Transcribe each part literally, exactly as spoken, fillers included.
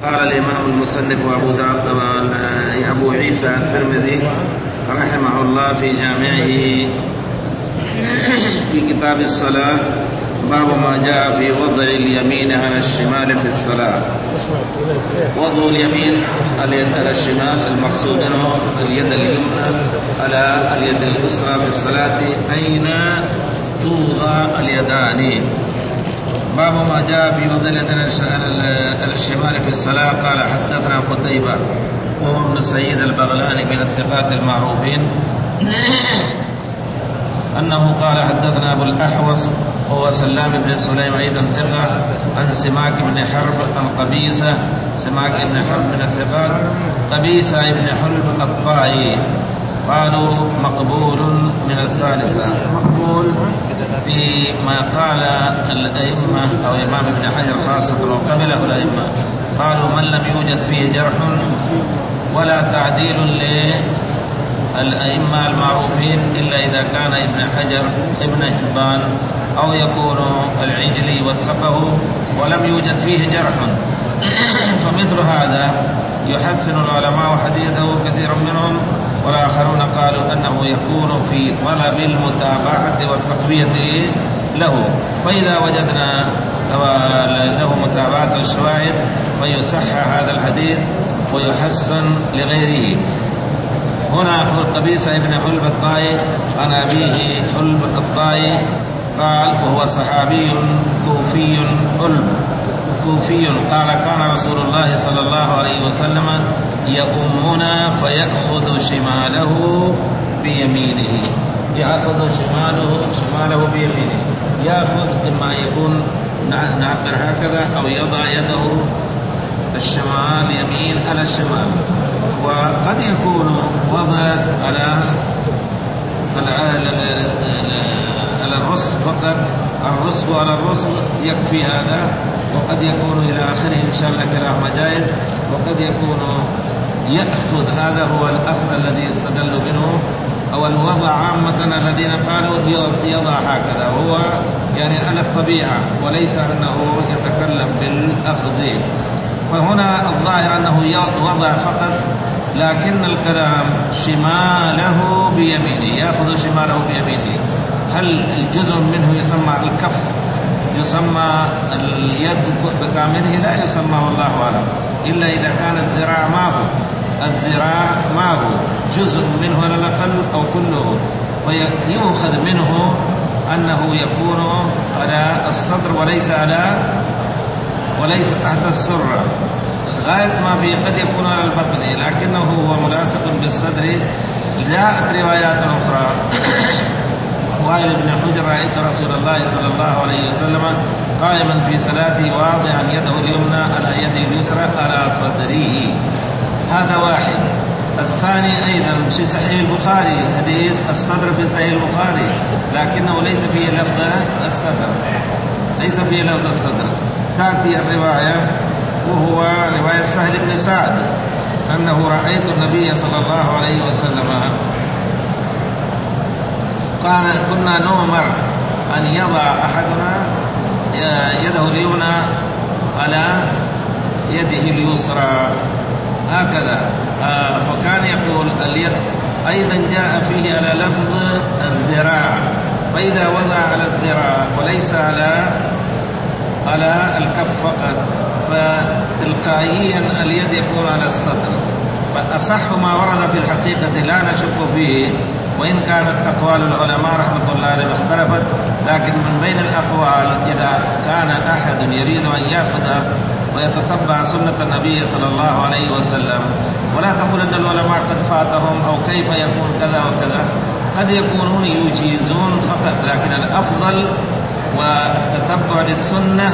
قال الإمام المصنف أبو, أبو عيسى الترمذي رحمه الله في جامعه في كتاب الصلاة باب ما جاء في وضع اليمين على الشمال في الصلاة. وضع اليمين على الشمال المقصود منه اليد اليمنى على اليد اليسرى في الصلاة أين توضع اليدان. باب ما جاء في وضع اليد على الشمال في الصلاة. قال حدثنا قتيبة وهو ابن سعيد البغلاني من الثقات المعروفين أنه قال حدثنا أبو الأحوص وهو سلام بن سليم أيضا ثقة عن سماك بن حرب عن قبيسة سماك بن حرب من الثقات قبيسة بن حلب الطائي قالوا مقبول من الثالثة. مقبول فيما قال الأئمة أو إمام ابن حجر خاصة وقبله الأئمة قالوا من لم يوجد فيه جرح ولا تعديل للأئمة المعروفين إلا إذا كان ابن حجر ابن حبان أو يكون العجلي وثقه ولم يوجد فيه جرح. فمثل هذا يحسن العلماء حديثه كثير منهم والآخرون قالوا أنه يكون في طلب المتابعة والتقوية له. فإذا وجدنا له متابعة الشواهد فيصحح هذا الحديث ويحسن لغيره. هنا قبيسة بن حلب الطائي عن أبيه حلب الطائي قال وهو صحابي كوفي حلب كوفي قال كان رسول الله صلى الله عليه وسلم يؤمنا فيأخذ شماله بيمينه يأخذ شماله شماله بيمينه يأخذ إما يكون نعبر هكذا أو يضع يده الشمال يمين على الشمال. وقد يكون وضع على على الرسل فقط الرسل على الرسل يكفي هذا. وقد يكون إلى آخره إن شاء الله كلام جائز. وقد يكون يأخذ هذا هو الأخذ الذي يستدل منه أو الوضع عامة الذين قالوا يضع هكذا وهو يعني على الطبيعة وليس أنه يتكلم بالأخذ. فهنا الظاهر أنه وضع فقط لكن الكلام شماله بيمينه يأخذ شماله بيمينه. هل الجزء منه يسمى الكف يسمى اليد بكامله؟ لا يسمى والله أعلم إلا إذا كان الذراع معه الذراع معه جزء منه على الأقل أو كله ويؤخذ منه أنه يكون على الصدر وليس على وليس تحت السرة. غاية ما فيه قد يكون على البطن لكنه هو ملاصق بالصدر. جاءت روايات أخرى وقال ابن حجر رأيت رسول الله صلى الله عليه وسلم قائما في صلاته واضعا يده اليمنى على يده اليسرى على صدره. هذا واحد. الثاني أيضا في صحيح البخاري حديث الصدر في صحيح البخاري لكنه ليس فيه لفظ الصدر ليس فيه لفظ الصدر. تأتي الرواية وهو رواية سهل بن سعد أنه رأيت النبي صلى الله عليه وسلم قال كنا نؤمر أن يضع أحدنا يده اليمنى على يده اليسرى هكذا. فكان يقول اليد. أيضا جاء فيه على لفظ الذراع فإذا وضع على الذراع وليس على على الكف فقط فتلقائيا اليد يكون على الصدر. فأصح ما ورد في الحقيقة لا نشك فيه وإن كانت أقوال العلماء رحمة الله عليهم اختلفت لكن من بين الأقوال إذا كان أحد يريد أن يأخذ ويتتبع سنة النبي صلى الله عليه وسلم ولا تقول أن العلماء قد فاتهم أو كيف يكون كذا وكذا. قد يكونون يجيزون فقط لكن الأفضل والتتبع للسنة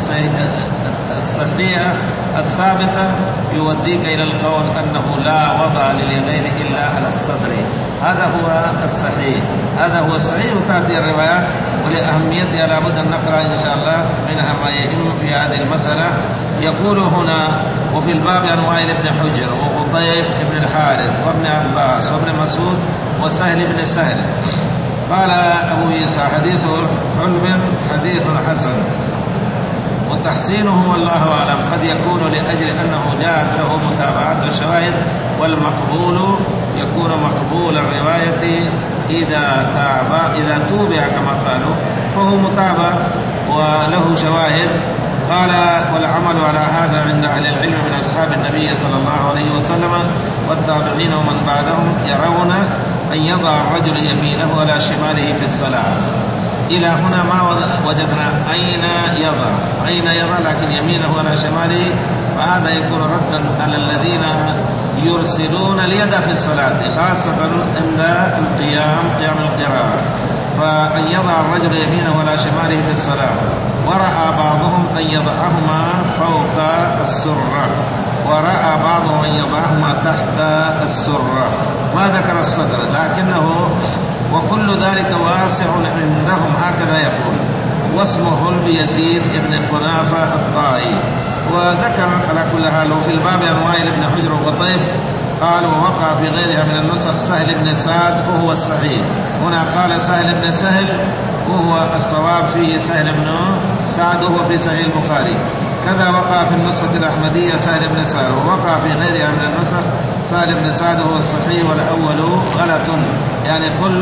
الصحيحة الثابتة يوديك إلى القول أنه لا وضع لليدين إلا على الصدر. هذا هو الصحيح هذا هو الصحيح. وتأتي الروايات ولأهميتها لابد أن نقرأ إن شاء الله منها ما يهم في هذه المسألة. يقول هنا وفي الباب عن وائل بن حجر وقطيف بن الحارث وابن عباس وابن مسعود وسهل بن سهل قال أبو عيسى حديث حلب حديث حسن. وتحسينه والله أعلم قد يكون لأجل أنه جاءت له متابعات وشواهد، والمقبول يكون مقبول الرواية إذا تابع إذا توبع كما قالوا فهو متابع وله شواهد. قال والعمل على هذا عند أهل العلم من أصحاب النبي صلى الله عليه وسلم والتابعين ومن بعدهم يرون أن يضع الرجل يمينه على شماله في الصلاة. إلى هنا ما وجدنا أين يضع أين يضع لكن يمينه على شماله، فهذا يكون ردا على الذين يرسلون اليد في الصلاة خاصة عند القيام قيام القراءة، فأن يضع الرجل يمينه على شماله في الصلاة. ورأى بعضهم أن يضعهما فوق السرة، ورأى بعضهم أن يضعهما تحت السرة، ما ذكر الصدر لكنه وكل ذلك واسع عندهم هكذا يقول. واسمه يزيد بن الخنافة الطائي. وذكر على كل حال في الباب عن وائل بن حجر وطيف قال ووقع في غيرها من النسخ سهل بن سعد وهو الصحيح. هنا قال سهل بن سهل وهو الصواب فيه سهل بن سعد وهو في صحيح البخاري. كذا وقع في النسخة الأحمدية سهل بن سعد، ووقع في غيرها من النسخ سهل بن سعد وهو الصحيح والأول غلط. يعني قل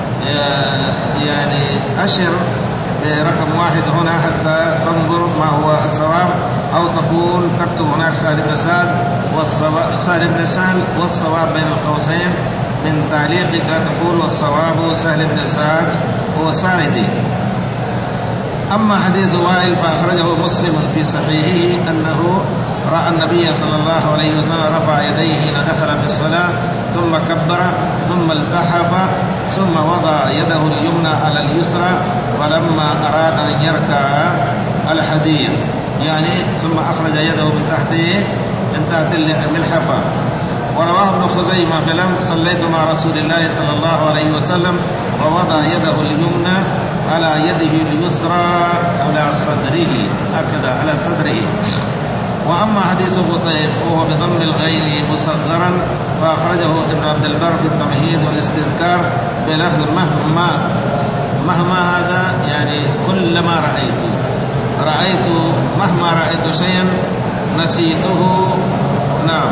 يعني أشر برقم واحد هنا حتى تنظر ما هو الصواب، أو تقول تكتب هناك سهل بن سعد سهل بن سعد والصواب بين القوسين من تعليقك تقول والصواب سهل بن سعد هو ساعدي. أما حديث وائل فأخرجه مسلم في صحيحه أنه رأى النبي صلى الله عليه وسلم رفع يديه حين دخل في الصلاة ثم كبر ثم التحف ثم وضع يده اليمنى على اليسرى فلما أراد أن يركع الحديث يعني ثم أخرج يده من تحته من تحت الملحفة. ورواه ابن خزيمة بلفظ صليت مع رسول الله صلى الله عليه وسلم ووضع يده اليمنى على يده اليسرى على صدره هكذا على صدره. وأما حديث قطيف وهو بضم الغين مصغرا فأخرجه ابن عبد البر في التمهيد والاستذكار بلفظ مهما. مهما هذا يعني كلما رأيت رأيت مهما رأيت شيئا نسيته. نعم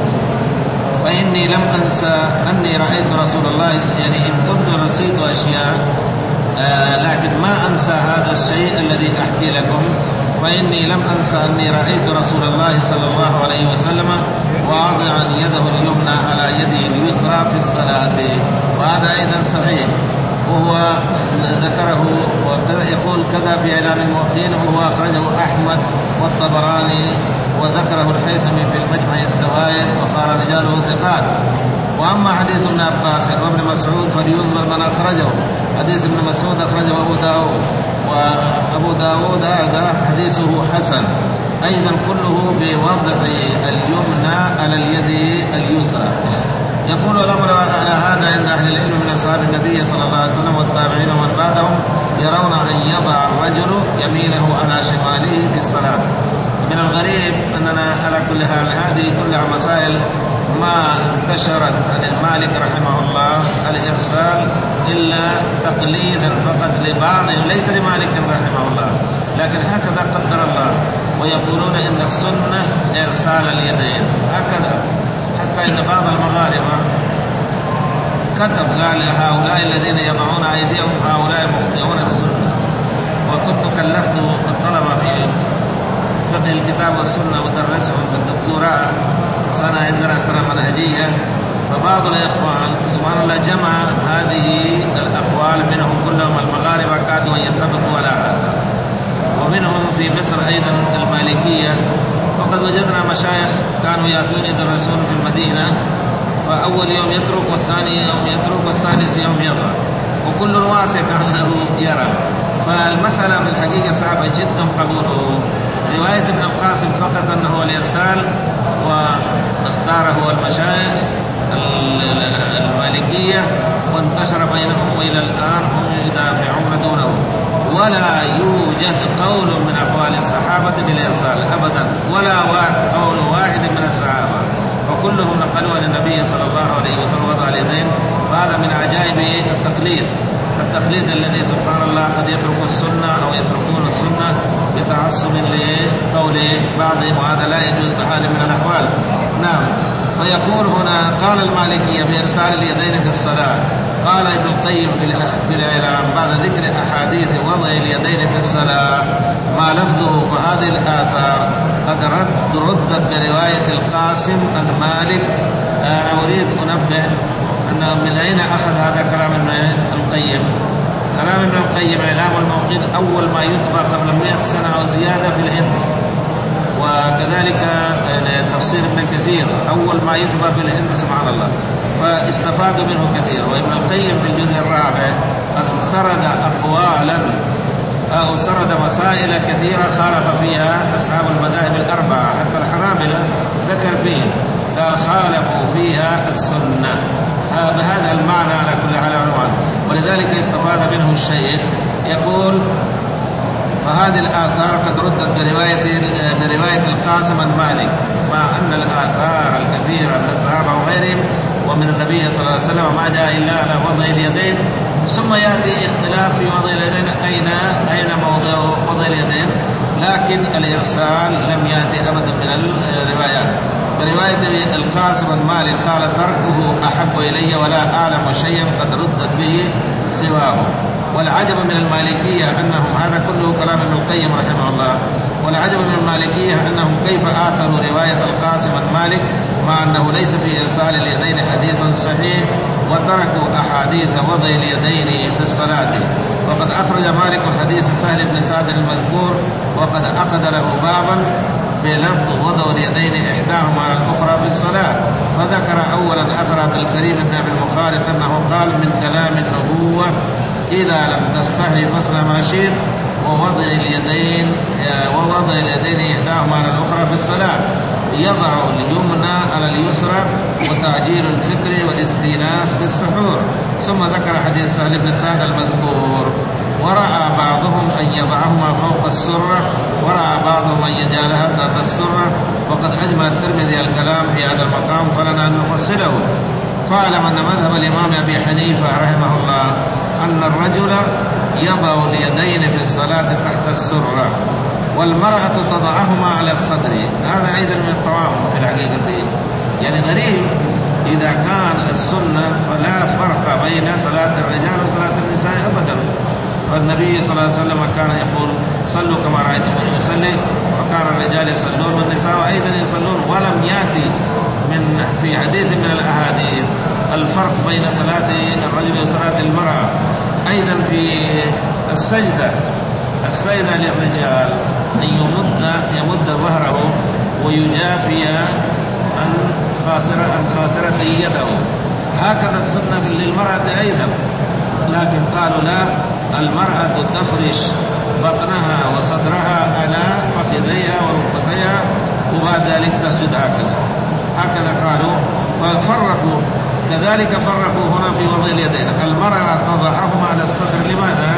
فإني لم أنسى أني رأيت رسول الله، يعني إن كنت نسيت أشياء آه لكن ما أنسى هذا الشيء الذي أحكي لكم. فإني لم أنسى أني رأيت رسول الله صلى الله عليه وسلم واضعا يده اليمنى على يده اليسرى في الصلاة، وهذا أيضا صحيح وهو ذكره وكذا يقول كذا في إعلام الموقين وهو أخرجه أحمد والطبراني وذكره الحيثمي في المجمع الزوائد وقال رجاله ثقات. وأما حديث ابن عباس وابن مسعود فلينظر من أخرجه. حديث ابن مسعود أخرجه أبو داود، وأبو داود هذا حديثه حسن أيضا كله بوضع اليمنى على اليد اليسرى. يقول الأمر على هذا عند أهل العلم من أصحاب النبي صلى الله عليه وسلم والتابعين ومن بعدهم يرون أن يضع الرجل يمينه على شماله في الصلاة. من الغريب أننا على كل حال هذه كلها مسائل ما انتشرت عن المالك رحمه الله الإرسال إلا تقليدا فقط لبعضهم ليس لمالك رحمه الله، لكن هكذا قدر الله. ويقولون إن السنة إرسال اليدين هكذا، حتى إن بعض المغاربة كتب قال هؤلاء الذين يضعون أيديهم هؤلاء مخطئون السنة. وكنت كلفت الطلبة في فقه الكتاب والسنة ودرسهم بالدكتوراه سنة عندنا سنة منهجية، فبعض الإخوان سبحان الله جمع هذه الأقوال منهم كلهم المغاربة كادوا أن يتفقوا على هذا، ومنهم في مصر أيضا المالكية. وقد وجدنا مشايخ كانوا يأتون يدرسون في المدينة فأول يوم يترك والثاني يوم يترك والثالث يوم يضع، وكل واسع كأنه يرى. فالمسألة في الحقيقة صعبة جدا قبوله. رواية ابن القاسم فقط أنه الإرسال واختاره المشايخ المالكية وانتشر بينهم وإلى الآن هم يدافعون دونه، ولا يوجد قول من أقوال الصحابة بالإرسال أبدا، ولا قول واحد من الصحابة، وكلهم نقلوا عن النبي صلى الله عليه وسلم وضع اليدين. وهذا من عجائب التقليد التقليد الذي سبحان الله قد يترك السنة أو يتركون السنة بتعصب لقول بعضهم وهذا لا يجوز بحال من الأحوال. نعم. فيقول هنا قال المالكية بإرسال اليدين في الصلاة. قال ابن القيم في الإعلام بعد ذكر أحاديث وضع اليدين في الصلاة ما لفظه وهذه الآثار قد رد ردت برواية القاسم عن مالك. أنا أريد أنبه أن من أين أخذ هذا كلام ابن القيم. كلام ابن القيم إعلام الموقين أول ما يطبع قبل مئة سنة أو زيادة في الهند، وكذلك تفسير ابن كثير أول ما يطبع في الهند سبحان الله، فاستفادوا منه كثير. وابن القيم في الجزء الرابع قد سرد أقوالا أو سرد مسائل كثيرة خالف فيها أصحاب المذاهب الأربعة حتى الحنابلة ذكر فيه قال خالفوا فيها السنة بهذا المعنى على كل حال عنوان. ولذلك استفاد منه الشيخ يقول فهذه الآثار قد ردت برواية برواية القاسم عن مالك مع أن الآثار الكثيرة من الصحابة وغيرهم ومن النبي صلى الله عليه وسلم ما جاء إلا على وضع اليدين. ثم يأتي اختلاف في وضع اليدين أين أين موضع وضع اليدين، لكن الإرسال لم يأتي أبدا من الروايات. برواية القاسم عن مالك قال تركه أحب إلي ولا أعلم شيئا قد ردت به سواه. والعجب من المالكية أنهم هذا كله كلام ابن القيم رحمه الله. والعجب من المالكية أنهم كيف آثروا رواية القاسم عن مالك مع أنه ليس في إرسال اليدين حديث صحيح، وتركوا أحاديث وضع اليدين في الصلاة. وقد أخرج مالك حديث سهل بن سعد المذكور وقد عقد له بابا بلفظ وضع اليدين إحداهما على الأخرى في الصلاة. فذكر أولا أثر عبد الكريم بن أبي المخارق أنه قال من كلام النبوة إذا لم تستحي فاصنع ما شئت ووضع اليدين ووضع اليدين إحداهما على الأخرى في الصلاة يضع اليمنى على اليسرى وتعجيل الفكر والاستئناس بالسحور. ثم ذكر حديث سهل بن سعد المذكور ورأى بعضهم أن يضعهما فوق السرة ورأى بعضهم أن يجعلها تحت السرة. وقد أجمل الترمذي الكلام في هذا المقام فلنا أن نفصله. فاعلم أن مذهب الإمام أبي حنيفة رحمه الله أن الرجل يضع اليدين في الصلاة تحت السرة والمرأة تضعهما على الصدر. هذا أيضا من الطواف في الحقيقة، يعني غريب إذا كان السنة فلا فرق بين صلاة الرجال وصلاة النساء أبدا. فالنبي صلى الله عليه وسلم كان يقول صلوا كما رأيتموني أصلي، وكان الرجال يصلون والنساء أيضا يصلون. ولم يأتي من في حديث من الأحاديث الفرق بين صلاة الرجل وصلاة المرأة. أيضا في السجدة السجدة للرجال أن يمد يمد ظهره ويجافي عن خاسرة عن خاسرة يده، هكذا السنة للمرأة أيضا. لكن قالوا لا، المرأة تفرش بطنها وصدرها على فخذيها وركبتيها وبعد ذلك تسجد هكذا هكذا قالوا. ففرقوا كذلك فرقوا هنا في وضع اليدين. المرأة تضعهما على الصدر لماذا؟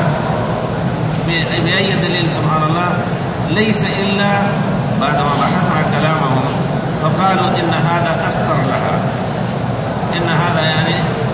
بأي دليل؟ سبحان الله، ليس إلا بعدما بحثنا كلامهم فقالوا إن هذا أستر لها، إن هذا يعني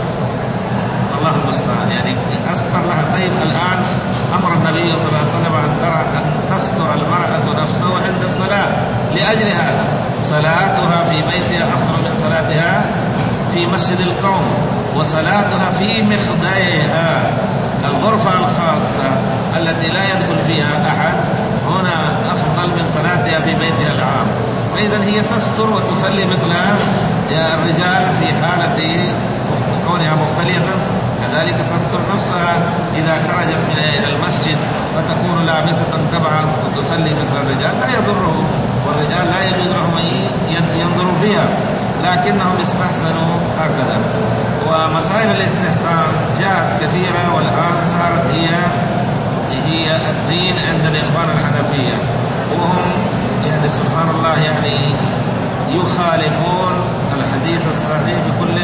الله المستعان يعني أستر لها. طيب الآن أمر النبي صلى الله عليه وسلم أن ترى أن تستر المرأة نفسها عند الصلاة. لأجل هذا صلاتها في بيتها أفضل من صلاتها في مسجد القوم، وصلاتها في مخدعها الغرفة الخاصة التي لا يدخل فيها أحد هنا أفضل من صلاتها في بيتها العام. فإذا هي تستر وتصلي مثل الرجال في حالة كونها مختلطة، كذلك تستر نفسها إذا خرجت من إلى المسجد فتكون لابسة تبعا وتصلي مثل الرجال لا يضره، والرجال لا يجوز لهم أن ينظروا فيها، لكنهم استحسنوا هكذا. ومسائل الاستحسان جاءت كثيرة والآن صارت هي هي الدين عند الإخوان الحنفية، وهم يعني سبحان الله يعني يخالفون الحديث الصحيح بكل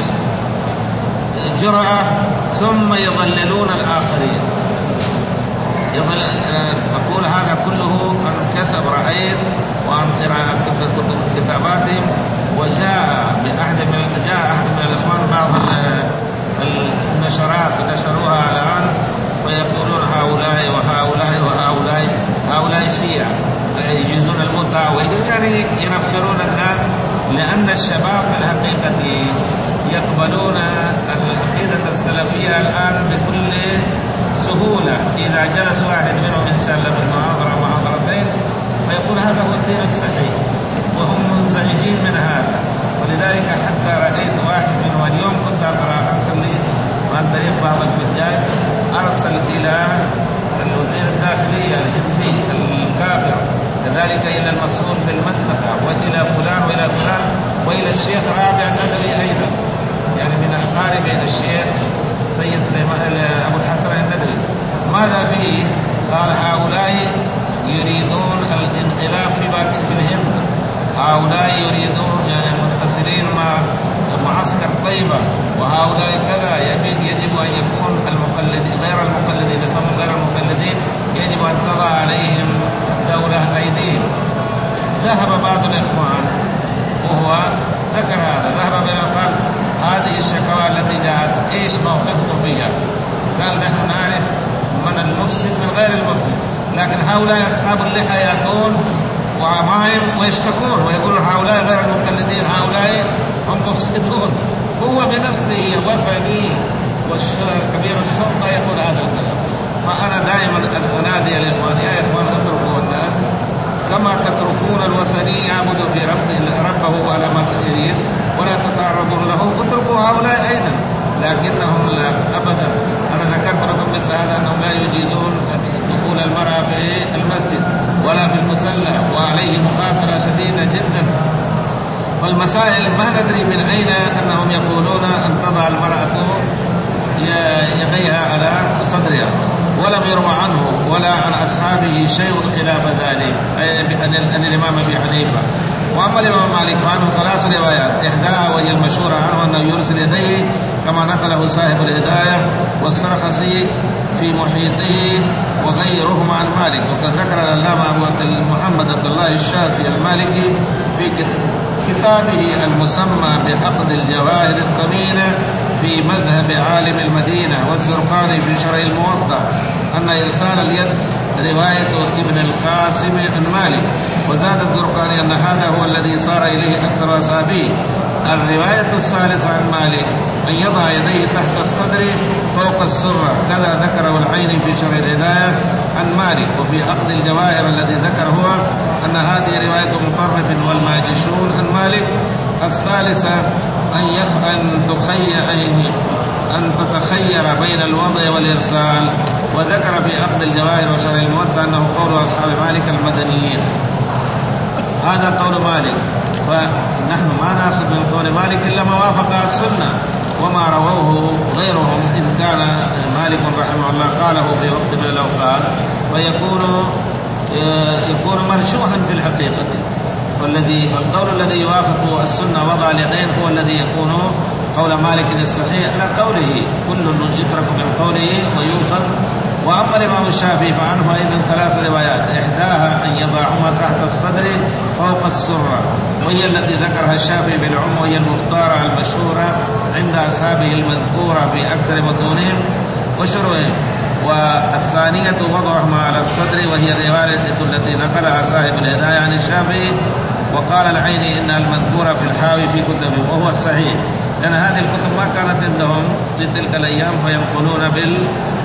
جرأة ثم يضللون الآخرين. يضل أقول هذا كله عن كثب رأيت وعن قراءة كتاباتهم. وجاء بأحد من جاء أحد من الإخوان بعض النشرات نشروها الآن ويقولون هؤلاء وهؤلاء وهؤلاء هؤلاء الشيعة الشباب في الحقيقة يقبلون العقيدة السلفية الآن بكل سهولة. إذا جلس واحد منهم إن شاء الله في محاضرة محاضرتين فيقول هذا هو الدين الصحيح، وهم منزعجين من هذا. ولذلك حتى رأيت واحد منهم اليوم كنت أقرأ أرسل لي عن طريق بعض الحجاج، أرسل إلى الوزير الداخلية الهندي الكافر، كذلك إلى المسؤول في المنطقة، وإلى فلان وإلى فلان، وإلى الشيخ رابع الندوي أيضا، يعني من أقارب الشيخ سيد سليمان أبو الحسن الندوي. ماذا فيه؟ قال هؤلاء يريدون الانقلاب في في الهند، هؤلاء يريدون يعني متصلين مع معسكر طيبة، وهؤلاء كذا. يجب أن يكون المقلدين غير المقلدين، يسمون غير المقلدين يجب أن تضع عليهم الدولة أيديهم. ذهب بعض الإخوان وهو ذكر هذا، ذهب بين قال هذه الشكوى التي جاءت إيش موقفكم فيها؟ قال نحن نعرف من المفسد من غير المفسد، لكن هؤلاء أصحاب اللحى يأتون ومعهم ويشتكون ويقولون هؤلاء غير المقلدين، هؤلاء هم مفسدون. هو بنفسه وثني وكبير الشرطة يقول هذا الكلام. فأنا دائما أنادي الإخوان يا إخوان اتركوا الناس كما تتركون الوثني يعبد في ربه ربه على ما يريد ولا تتعرضون له، اتركوا هؤلاء أيضا. لكنهم لا أبدا. أنا ذكرت لكم مثل هذا أنهم لا يجيزون دخول المرأة في المسجد ولا في المسلح، وعليه مقاتلة شديدة جدا. فالمسائل ما ندري من أين أنهم يقولون أن تضع المرأة يديها على صدرها، ولم يروى عنه ولا عن أصحابه شيء خلاف ذلك، أي أن الإمام أبي حنيفة. وأما الإمام مالك فعنه ثلاث روايات، إحداها وهي المشهورة عنه أنه يرسل يديه كما نقله صاحب الهداية والسرخسي في محيطه وغيرهم عن مالك. وقد ذكر العلامة أبو محمد عبد الله الشاسي المالكي في كتابه المسمى بعقد الجواهر الثمينة في مذهب عالم المدينة، والزرقاني في شرح الموطأ أن إرسال اليد رواية ابن القاسم عن مالك. وزاد الزرقاني أن هذا هو الذي صار إليه أكثر أصحابه. الرواية الثالثة عن مالك أن يضع يديه تحت الصدر فوق السرة، كذا ذكره العيني في شرح الهداية عن مالك. وفي عقد الجواهر الذي ذكر هو أن هذه رواية مطرف والماجشون عن مالك. الثالثة أن يخ... أن تخير أن تتخير بين الوضع والإرسال. وذكر في عقد الجواهر وشرح الموطأ أنه قول أصحاب مالك المدنيين. هذا قول مالك، فنحن ما نأخذ من قول مالك إلا ما وافق السنة وما رووه غيرهم، إن كان مالك رحمه الله قاله في وقت من الأوقات فيكون يكون مرجوحا في الحقيقة. والذي القول الذي يوافق السنة وضع اليدين هو الذي يكون قول مالك الصحيح على قوله، كل يترك من قوله ويؤخذ. وأما الإمام الشافعي فعنه أيضا ثلاث روايات، إحداها أن يضعهما تحت الصدر فوق السرة، وهي التي ذكرها الشافعي بالعم، وهي المختارة المشهورة عند أصحابه المذكورة في أكثر متونهم وشروحهم. والثانية وضعهما على الصدر، وهي الرواية التي نقلها صاحب الهداية عن الشافعي. وقال العيني إنها المذكورة في الحاوي في كتبه، وهو الصحيح، لأن هذه الكتب ما كانت عندهم في تلك الأيام فينقلون بال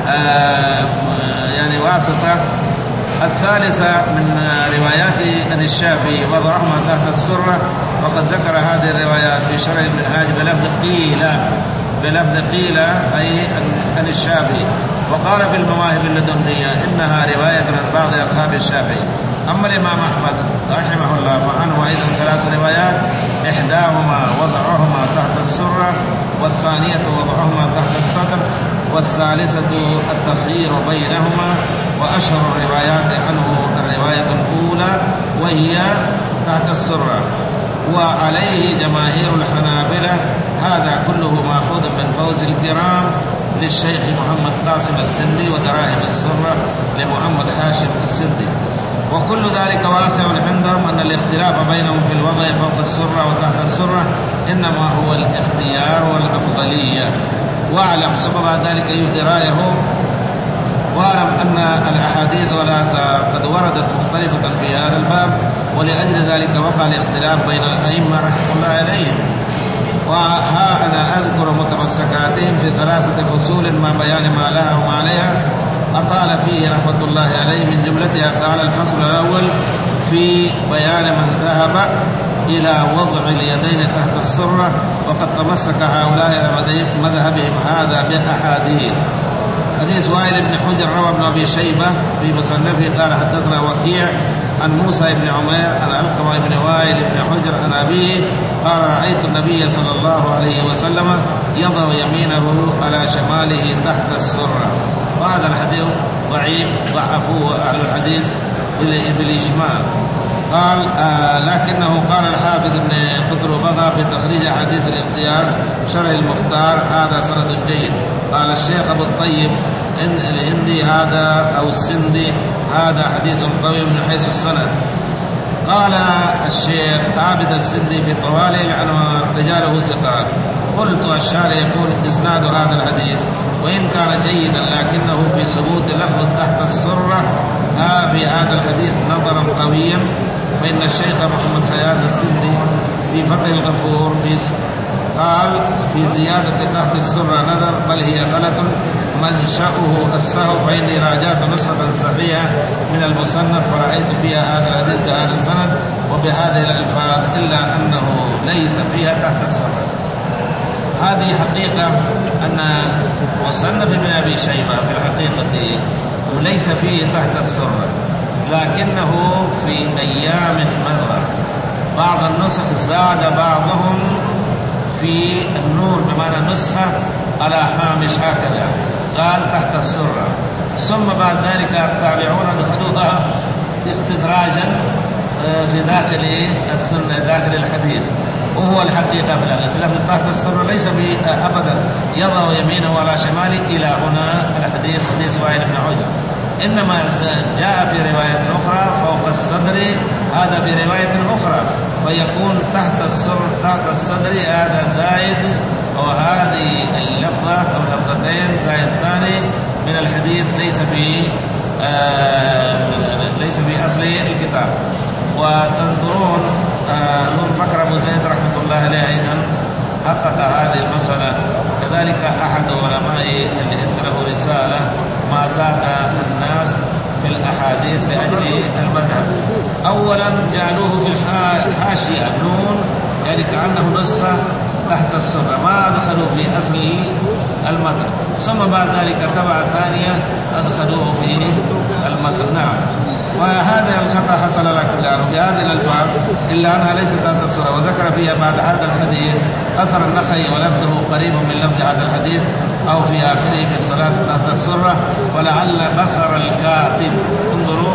يعني واسطة. الثالثة من روايات عن الشافعي وضعهما تحت السرة، وقد ذكر هذه الروايات في شرح المنهاج بلفظ قيل بلفظ قيل أي عن الشافعي. وقال في المواهب اللدنية إنها رواية عن بعض أصحاب الشافعي. أما الإمام أحمد رحمه الله فعنه أيضا ثلاث روايات، إحداهما وضعهما تحت السرة، والثانية وضعهما تحت الصدر، والثالثة التخيير بينهما. وأشهر الروايات عنه الرواية الأولى وهي تحت السرة، وعليه جماهير الحنابلة. هذا كله مأخوذ من فوز الكرام للشيخ محمد قاسم السندي ودرائم السرة لمحمد هاشم السندي. وكل ذلك واسع عندهم، أن الاختلاف بينهم في الوضع فوق السرة وتحت السرة إنما هو الاختيار والأفضلية. واعلم سبب ذلك أي درايه واعلم أن الأحاديث والآثار قد وردت مختلفة في هذا الباب، ولأجل ذلك وقع الاختلاف بين الأئمة رحمه الله عليهم. وها أنا أذكر متمسكاتهم في ثلاثة فصول مع بيان ما لها وما عليها، أطال فيه رحمة الله عليه. من جملتها قال: الفصل الأول في بيان من ذهب إلى وضع اليدين تحت السرة، وقد تمسك هؤلاء مذهبهم هذا بأحاديث. حديث وائل بن حجر روى ابن أبي شيبة في مصنفه قال: حدثنا وكيع عن موسى بن عمير عن علقمة بن وائل بن حجر عن أبيه قال: رأيت النبي صلى الله عليه وسلم يضع يمينه على شماله تحت السرة. وهذا الحديث ضعيف، ضعفوه أهل الحديث بالإجماع. قال آه لكنه قال الحافظ ابن قطربغة في تخريج حديث الاختيار شرح المختار: هذا سند جيد. قال الشيخ أبو الطيب الهندي هذا أو السندي هذا حديث قوي من حيث السند. قال الشيخ عابد السندي في طواله عن رجاله ثقات. قلت: الشارع يقول إسناد هذا الحديث وإن كان جيدا لكنه في ثبوت لفظ تحت السرة ها في هذا الحديث نظرا قويا، فإن الشيخ محمد حياة السندي في فتح الغفور في قال في زيادة تحت السرة نظر، بل هي غلط منشأه السهو، فإني راجعت نسخة صحيحة من المصنف فرأيت فيها هذا الحديث بهذا السند وبهذه الألفاظ، إلا أنه ليس فيها تحت السرة. هذه حقيقة أن مصنف ابن أبي شيبة في الحقيقة ليس فيه تحت السرة، لكنه في أيام مضى بعض النسخ زاد بعضهم في النور بمعنى نسخة على هامش هكذا قال تحت السرة، ثم بعد ذلك التابعون دخلوها استدراجا في داخل السنة داخل الحديث، وهو الحقيقة في الأغلب تحت السرة ليس أبدا يضع يمينه على شماله إلى هنا الحديث حديث وائل بن حجر، إنما جاء في رواية أخرى فوق الصدر، هذا في رواية أخرى ويكون تحت السر تحت الصدر هذا زائد، وهذه اللفظة أو اللفظتين زائدتان من الحديث ليس في آه ليس في أصل الكتاب. وتنظرون آه نور بكر أبو زيد رحمة الله عليه أيضا حقق هذه المسألة، كذلك أحد علماء اللي عنده رسالة ما زاد الناس في الأحاديث لأجل المذهب. أولا جعلوه في الحاشية النون يعني كأنه نسخة تحت السرة، ما أدخلوا في أصل المتن، ثم بعد ذلك تبع ثانية أدخلوه في المتن. نعم، وهذا الخطأ حصل على كل عام بهذه الألفاظ إلا أنها ليست تحت السرة. وذكر فيها بعد هذا الحديث أثر النخعي ولفظه قريب من لفظ هذا الحديث أو في آخره في الصلاة تحت السرة، ولعل بصر الكاتب انظروا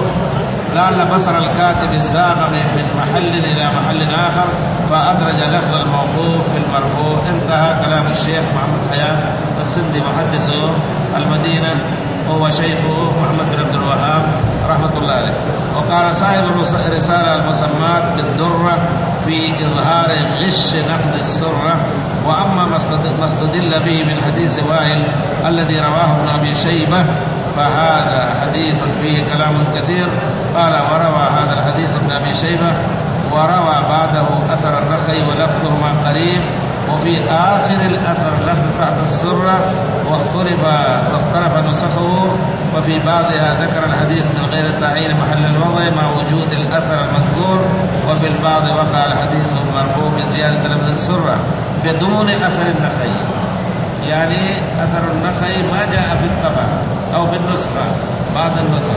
لعل بصر الكاتب زاغ من محل إلى محل آخر فأدرج لفظ الموقوف في المرفوع. انتهى كلام الشيخ محمد حياة السندي محدث المدينة وهو شيخه محمد بن عبد الوهاب رحمة الله عليه. وقال صاحب الرسالة المسمات بالدرة في إظهار غش نقد السرة: وأما ما استدل به من حديث وائل الذي رواه ابن أبي شيبة فهذا حديث فيه كلام كثير. قال: وروى هذا الحديث ابن أبي شيبة وروى بعده أثر النخعي ولفظهما قريب، وفي آخر الأثر لفظ تحت السرة واختلف واختلف نسخه، وفي بعضها ذكر الحديث من غير تعيين محل الوضع مع وجود الأثر المذكور، وفي البعض وقع الحديث المرفوع بزيادة لفظ السرة بدون أثر النخعي، يعني أثر النخعي ما جاء في الطبع أو في النسخة بعض النسخ.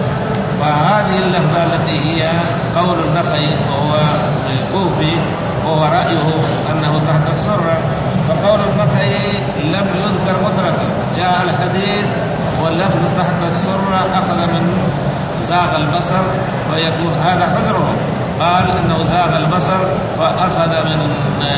فهذه اللفظة التي هي قول النخعي وهو الكوفي وهو رأيه أنه تحت السرة، فقول النخعي لم يذكر مطلقا، جاء الحديث واللفظ تحت السرة أخذ من زاغ البصر ويكون هذا حذره، قال إنه زاغ البصر وأخذ من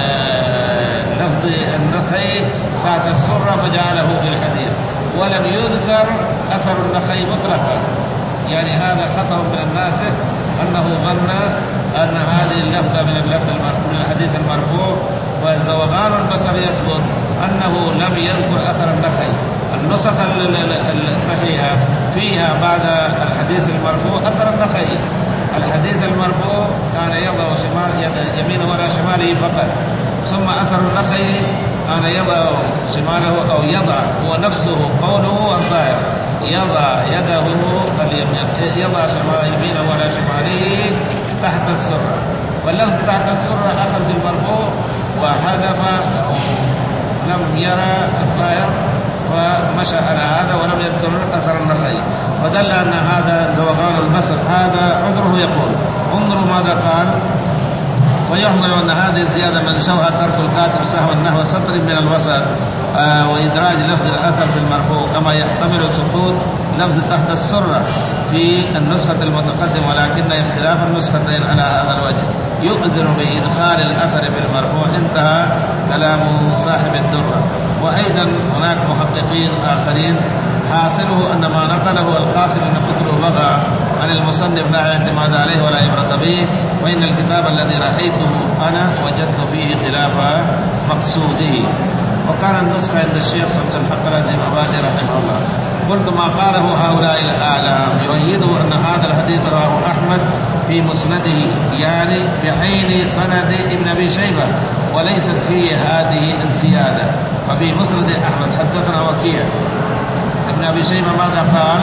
لفظ النخعي تحت السرة فجعله في الحديث، ولم يذكر أثر النخعي مطلقا. يعني هذا خطأ من الناس أنه ظن أن هذه اللفظة من اللفظ المرفوع من الحديث المرفوع وزوغان البصر يثبت، أنه لم يذكر أثر النخي. النسخ الصحيحة فيها بعد الحديث المرفوع أثر النخي. الحديث المرفوع كان يضع شمال يمينه ولا شماله فقط، ثم أثر النخي كان يضع شماله أو يضع هو نفسه قوله الظاهر يضع يده اليمين يضع شمال يمينه ولا شماله تحت السرة، واللفظ تحت السرة أخذ في المرفوع وحذف لم يرى الظاهر فمشى على هذا ولم يذكر أثر النخي، فدل أن هذا زوغان البصر هذا عذره. يقول انظروا ماذا قال: ويحمل أن هذه الزيادة منشأها ترك الكاتب سهوا نحو سطر من الوسط آه وإدراج لفظ الأثر في المرفوع، كما يحتمل سقوط لفظ تحت السرة في النسخة المتقدمة، ولكن اختلاف النسختين على هذا الوجه يؤذن بإدخال الأثر في المرفوع. انتهى كلام صاحب الدرة. وأيضا هناك محققين آخرين حاصله أن ما نقله القاسم بن قطر بغى عن المصنف لا اعتماد عليه ولا عبرة به، وإن الكتاب الذي رأيته أنا وجدت فيه خلاف مقصوده. وكان النسخة عند الشيخ شمس الحق العزيز مبادئ رحمه الله. قلت ما قاله هؤلاء الأعلام يؤيده أن هذا الحديث رواه أحمد في مسنده، يعني بعين سند ابن أبي شيبة، وليست فيه هذه الزيادة. ففي مسند أحمد حدثنا وكيع ابن أبي شيبة ماذا قال؟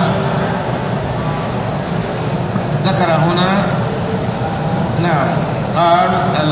ذكر هنا نعم قال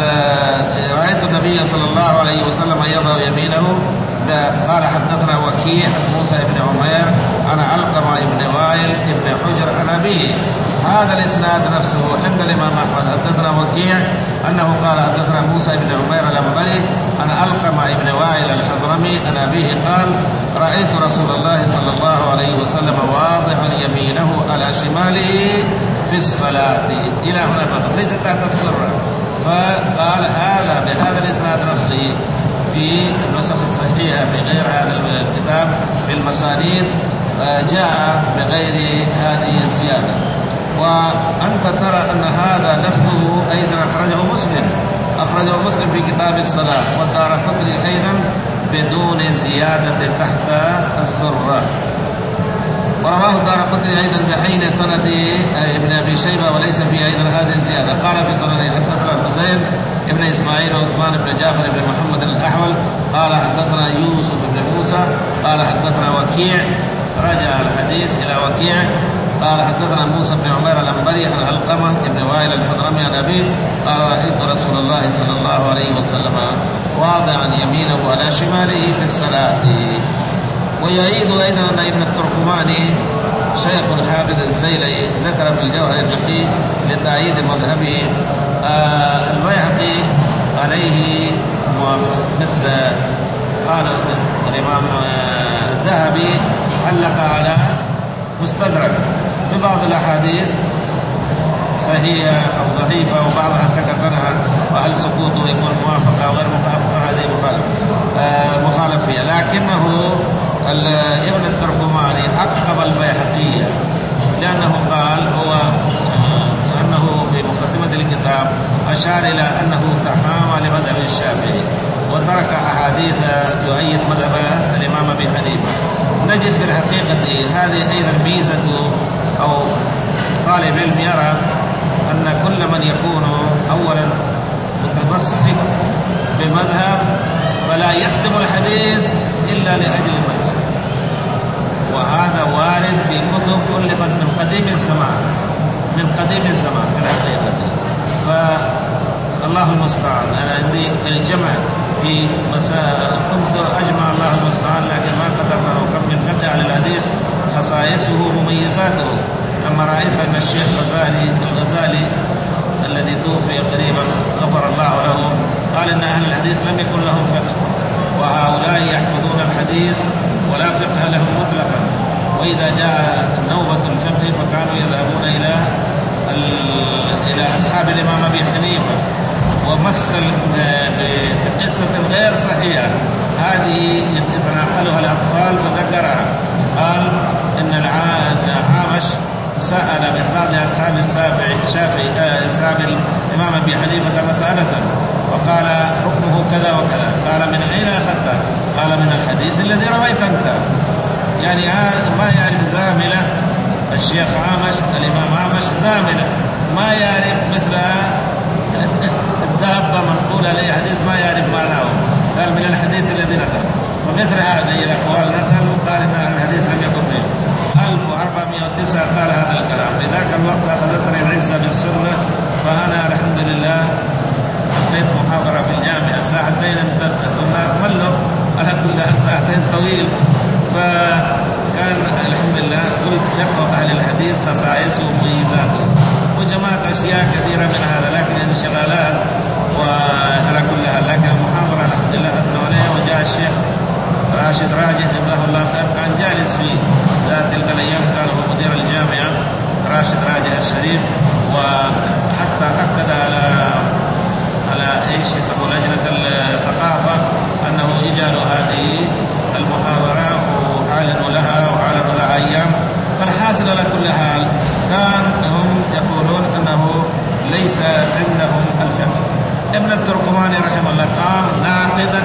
رأيت النبي صلى الله عليه وسلم يضع يمينه. قال حدثنا وكيع موسى بن عمير أنا علقمة بن وائل بن حجر عن أبيه. هذا الإسناد نفسه عند الإمام أحمد حدثنا وكيع أنه قال حدثنا موسى بن عمير الأنبري أنا علقمة بن وائل الحضرمي عن أبيه قال رأيت رسول الله صلى الله عليه وسلم واضعا يمينه على شماله في الصلاة إلى هنا فقط ليس تحت السرة. فقال هذا بهذا الإسناد نفسه في النسخ الصحيحة بغير هذا الكتاب في المسانيد جاء بغير هذه الزيادة. وأنت ترى أن هذا لفظه أيضا أخرجه مسلم أخرجه مسلم في كتاب الصلاة، والدارقطني أيضا بدون زيادة تحت السرة. ورواه الدارقطني أيضا بعين سند ابن أبي شيبة وليس فيه أيضا هذه الزيادة. قال في سننه حدثنا حسين ابن إسماعيل وعثمان بن جعفر بن محمد الأحول قال حدثنا يوسف بن موسى قال حدثنا وكيع، رجع الحديث إلى وكيع قال حدثنا موسى بن عمير الأنبري عن علقمة بن وائل الحضرمي عن أبيه قال رأيت رسول الله صلى الله عليه وسلم واضعا يمينه على شماله في الصلاة. ويعيد أيضا أن ابن التركماني شيخ الحافظ الزيلي ذكر في الجوهر الفقهي لتأييد مذهبه. آه البيهقي عليه مثل قال الإمام الذهبي علق على مستدرك ببعض الأحاديث صحيحة أو ضعيفة وبعضها سكت عنها، وهل سقوطه يكون موافقة أو غير موافقة هذه مخالف آه مخالف فيها. لكنه ابن التركماني عقب البيهقي لأنه قال هو أنه في مقدمة الكتاب أشار إلى أنه تحامى لمذهب الشافعي وترك أحاديث يؤيد مذهب الإمام أبي حنيفة. نجد في الحقيقة هذه أيضا ميزة أو طالب علم يرى أن كل من يكون أولا متمسك بمذهب فلا يخدم الحديث إلا لأجل المذهب، وهذا وارد في كتب ألفت من قديم الزمان من قديم الزمان في الحقيقة. فالله المستعان. أنا عندي الجمع في مساء كنت أجمع الله المستعان لكن ما قدرت كم من فقه على الحديث خصائصه ومميزاته. لما رأيت أن الشيخ غزالي الغزالي الذي توفي قريبا غفر الله له قال إن أهل الحديث لم يكن لهم فقه، وهؤلاء يحفظون الحديث ولا فقه لهم مطلقا، وإذا جاء نوبة الفقه فكانوا يذهبون إلى إلى أصحاب الإمام أبي حنيفة. ومثل بقصة غير صحيحة هذه يتناقلها الأطفال فذكرها، قال إن العامش سأل من بعض أصحاب الشافعي أصحاب الإمام أبي حنيفة مسألة وقال حكمه كذا وكذا. قال من أين أخذته؟ قال من الحديث الذي رويت أنت. يعني ما يعرف زاملة الشيخ عامش الإمام عامش زاملة ما يعرف مثل الدابة منقولة لأي حديث ما يعرف معناه. قال من الحديث الذي نقل. ومثل هذه الأقوال نقل وقال إن الحديث لم يكن فيه. ألف وأربعمائة وتسعة قال هذا الكلام. في ذاك الوقت أخذتني العزة بالسنة، فأنا الحمد لله حطيت محاضرة في الجامعة ساعتين امتدت، كنا ملوا على كل ساعتين طويل. فكان الحمد لله قلت فقه أهل الحديث خصائصه ومميزاته، وجمعت أشياء كثيرة من هذا، لكن انشغالات وعلى كل حال. لكن المحاضرة الحمد لله أثنوا عليها. وجاء الشيخ راشد راجح جزاه الله خير كان جالس في ذات تلك الأيام، كان هو مدير الجامعة راشد راجح الشريف، وحتى أكد على على ايش يسمون لجنة الثقافة أنه يجعلوا هذه المحاضرة وعلنوا لها وعلنوا لها أيام. فالحاصل على كل حال كان هم يقولون أنه ليس عندهم الفقه. ابن التركماني رحمه الله قام ناقدا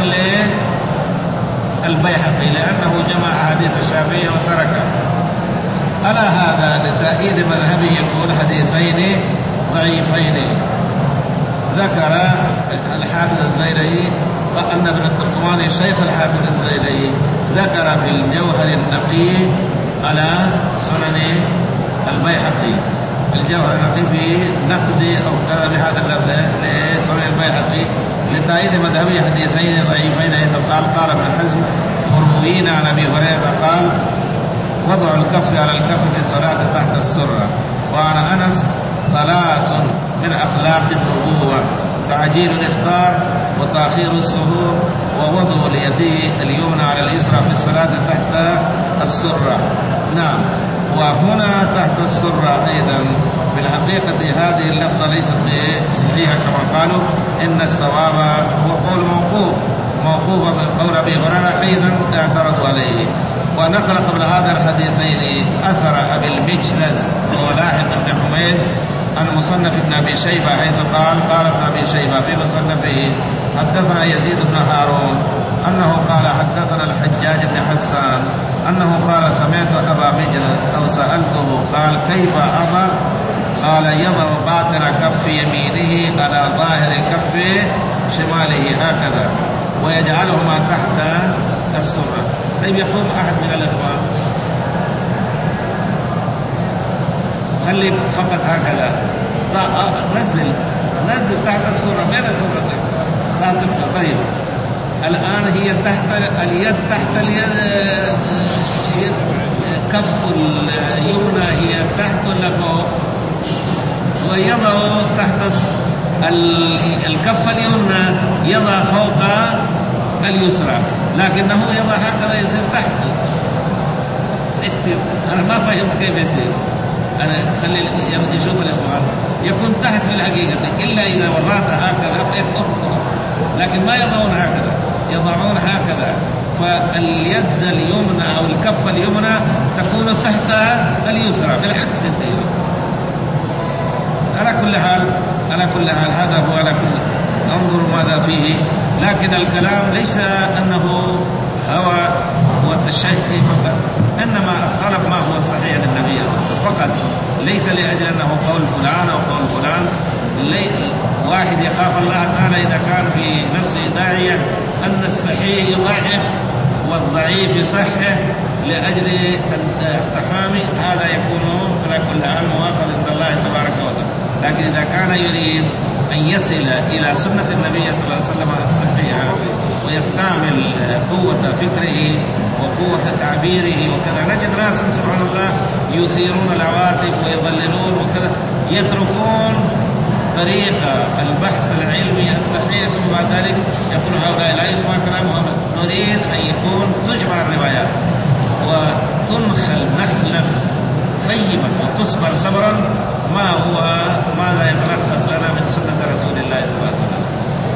للبيهقي لأنه جمع حديث الشافعي وتركه. على هذا لتأييد مذهبه يقول حديثين ضعيفين. ذكر الحافظ الزيلعي أن ابن التركماني شيخ الحافظ الزيلعي ذكر في الجوهر النقي على سنن البيهقي، الجوهر النقي في نقد أو كذا بهذا اللفظ لسنن البيهقي لتأييد مذهبه حديثين ضعيفين. قال قال ابن حزم مرويين عن أبي هريرة قال وضع الكف على الكف في الصلاة تحت السرة. وعن أنس ثلاث من أخلاق النبوة: تعجيل الإفطار وتأخير السحور ووضع اليد اليمنى على اليسرى في الصلاة تحت السرة. نعم. وهنا تحت السرة أيضا في الحقيقة هذه اللفظة ليست صحيحة كما قالوا، إن الصواب هو قول موقوف موقوف قول أبي هريرة أيضا اعترضوا عليه. ونقل قبل هذا الحديثين أثر أبي المجلس ولاحق بن حميد عن مصنف ابن أبي شيبة حيث قال قال ابن أبي شيبة في مصنفه حدثنا يزيد بن هارون أنه قال حدثنا الحجاج بن حسان أنه قال سمعت أبا مجلس أو سألته قال كيف أبا؟ قال يضع باطن كف يمينه على ظاهر كف شماله هكذا ويجعلهما تحت السرة. طيب يقوم أحد من الإخوان خلي فقط هكذا، نزل نزل تحت السرة. فين سرتك؟ تحت السرة. طيب الآن هي تحت اليد، تحت اليد كف اليمنى هي تحت ولا فوق؟ ويضع تحت الكف اليمنى يضع فوق اليسرى، لكنه يضع هكذا يصير تحت. يصير أنا ما فهمت كيف يصير. أنا خلي يشوف الإخوان يكون تحت في الحقيقة إلا إذا وضعت هكذا، لكن ما يضعون هكذا، يضعون هكذا. فاليد اليمنى أو الكف اليمنى تكون تحت اليسرى، بالعكس يصير. على كل حال على كل حال هذا هو على كل انظر ماذا فيه. لكن الكلام ليس أنه هوى والتشهي فقط، إنما الطلب ما هو الصحيح للنبي صلى الله عليه وسلم فقط، ليس لأجل أنه قول فلان أو قول فلان. واحد يخاف الله تعالى إذا كان في نفسه داعية أن الصحيح يضعف والضعيف يصحح لأجل التحامي، هذا يكون على كل حال مؤاخذ عند الله تبارك وتعالى. لكن إذا كان يريد أن يصل إلى سنة النبي صلى الله عليه وسلم الصحيحة ويستعمل قوة فكره وقوة تعبيره وكذا، نجد ناس سبحان الله يثيرون العواطف ويضللون وكذا، يتركون طريقة البحث العلمي الصحيح ثم بعد ذلك يقول هؤلاء لا يسمع كلامهم. نريد أن يكون تجمع الروايات وتنخل نخلا طيبا وتصبر صبرا ما هو ماذا يتلخص لنا من سنة رسول الله صلى الله عليه وسلم.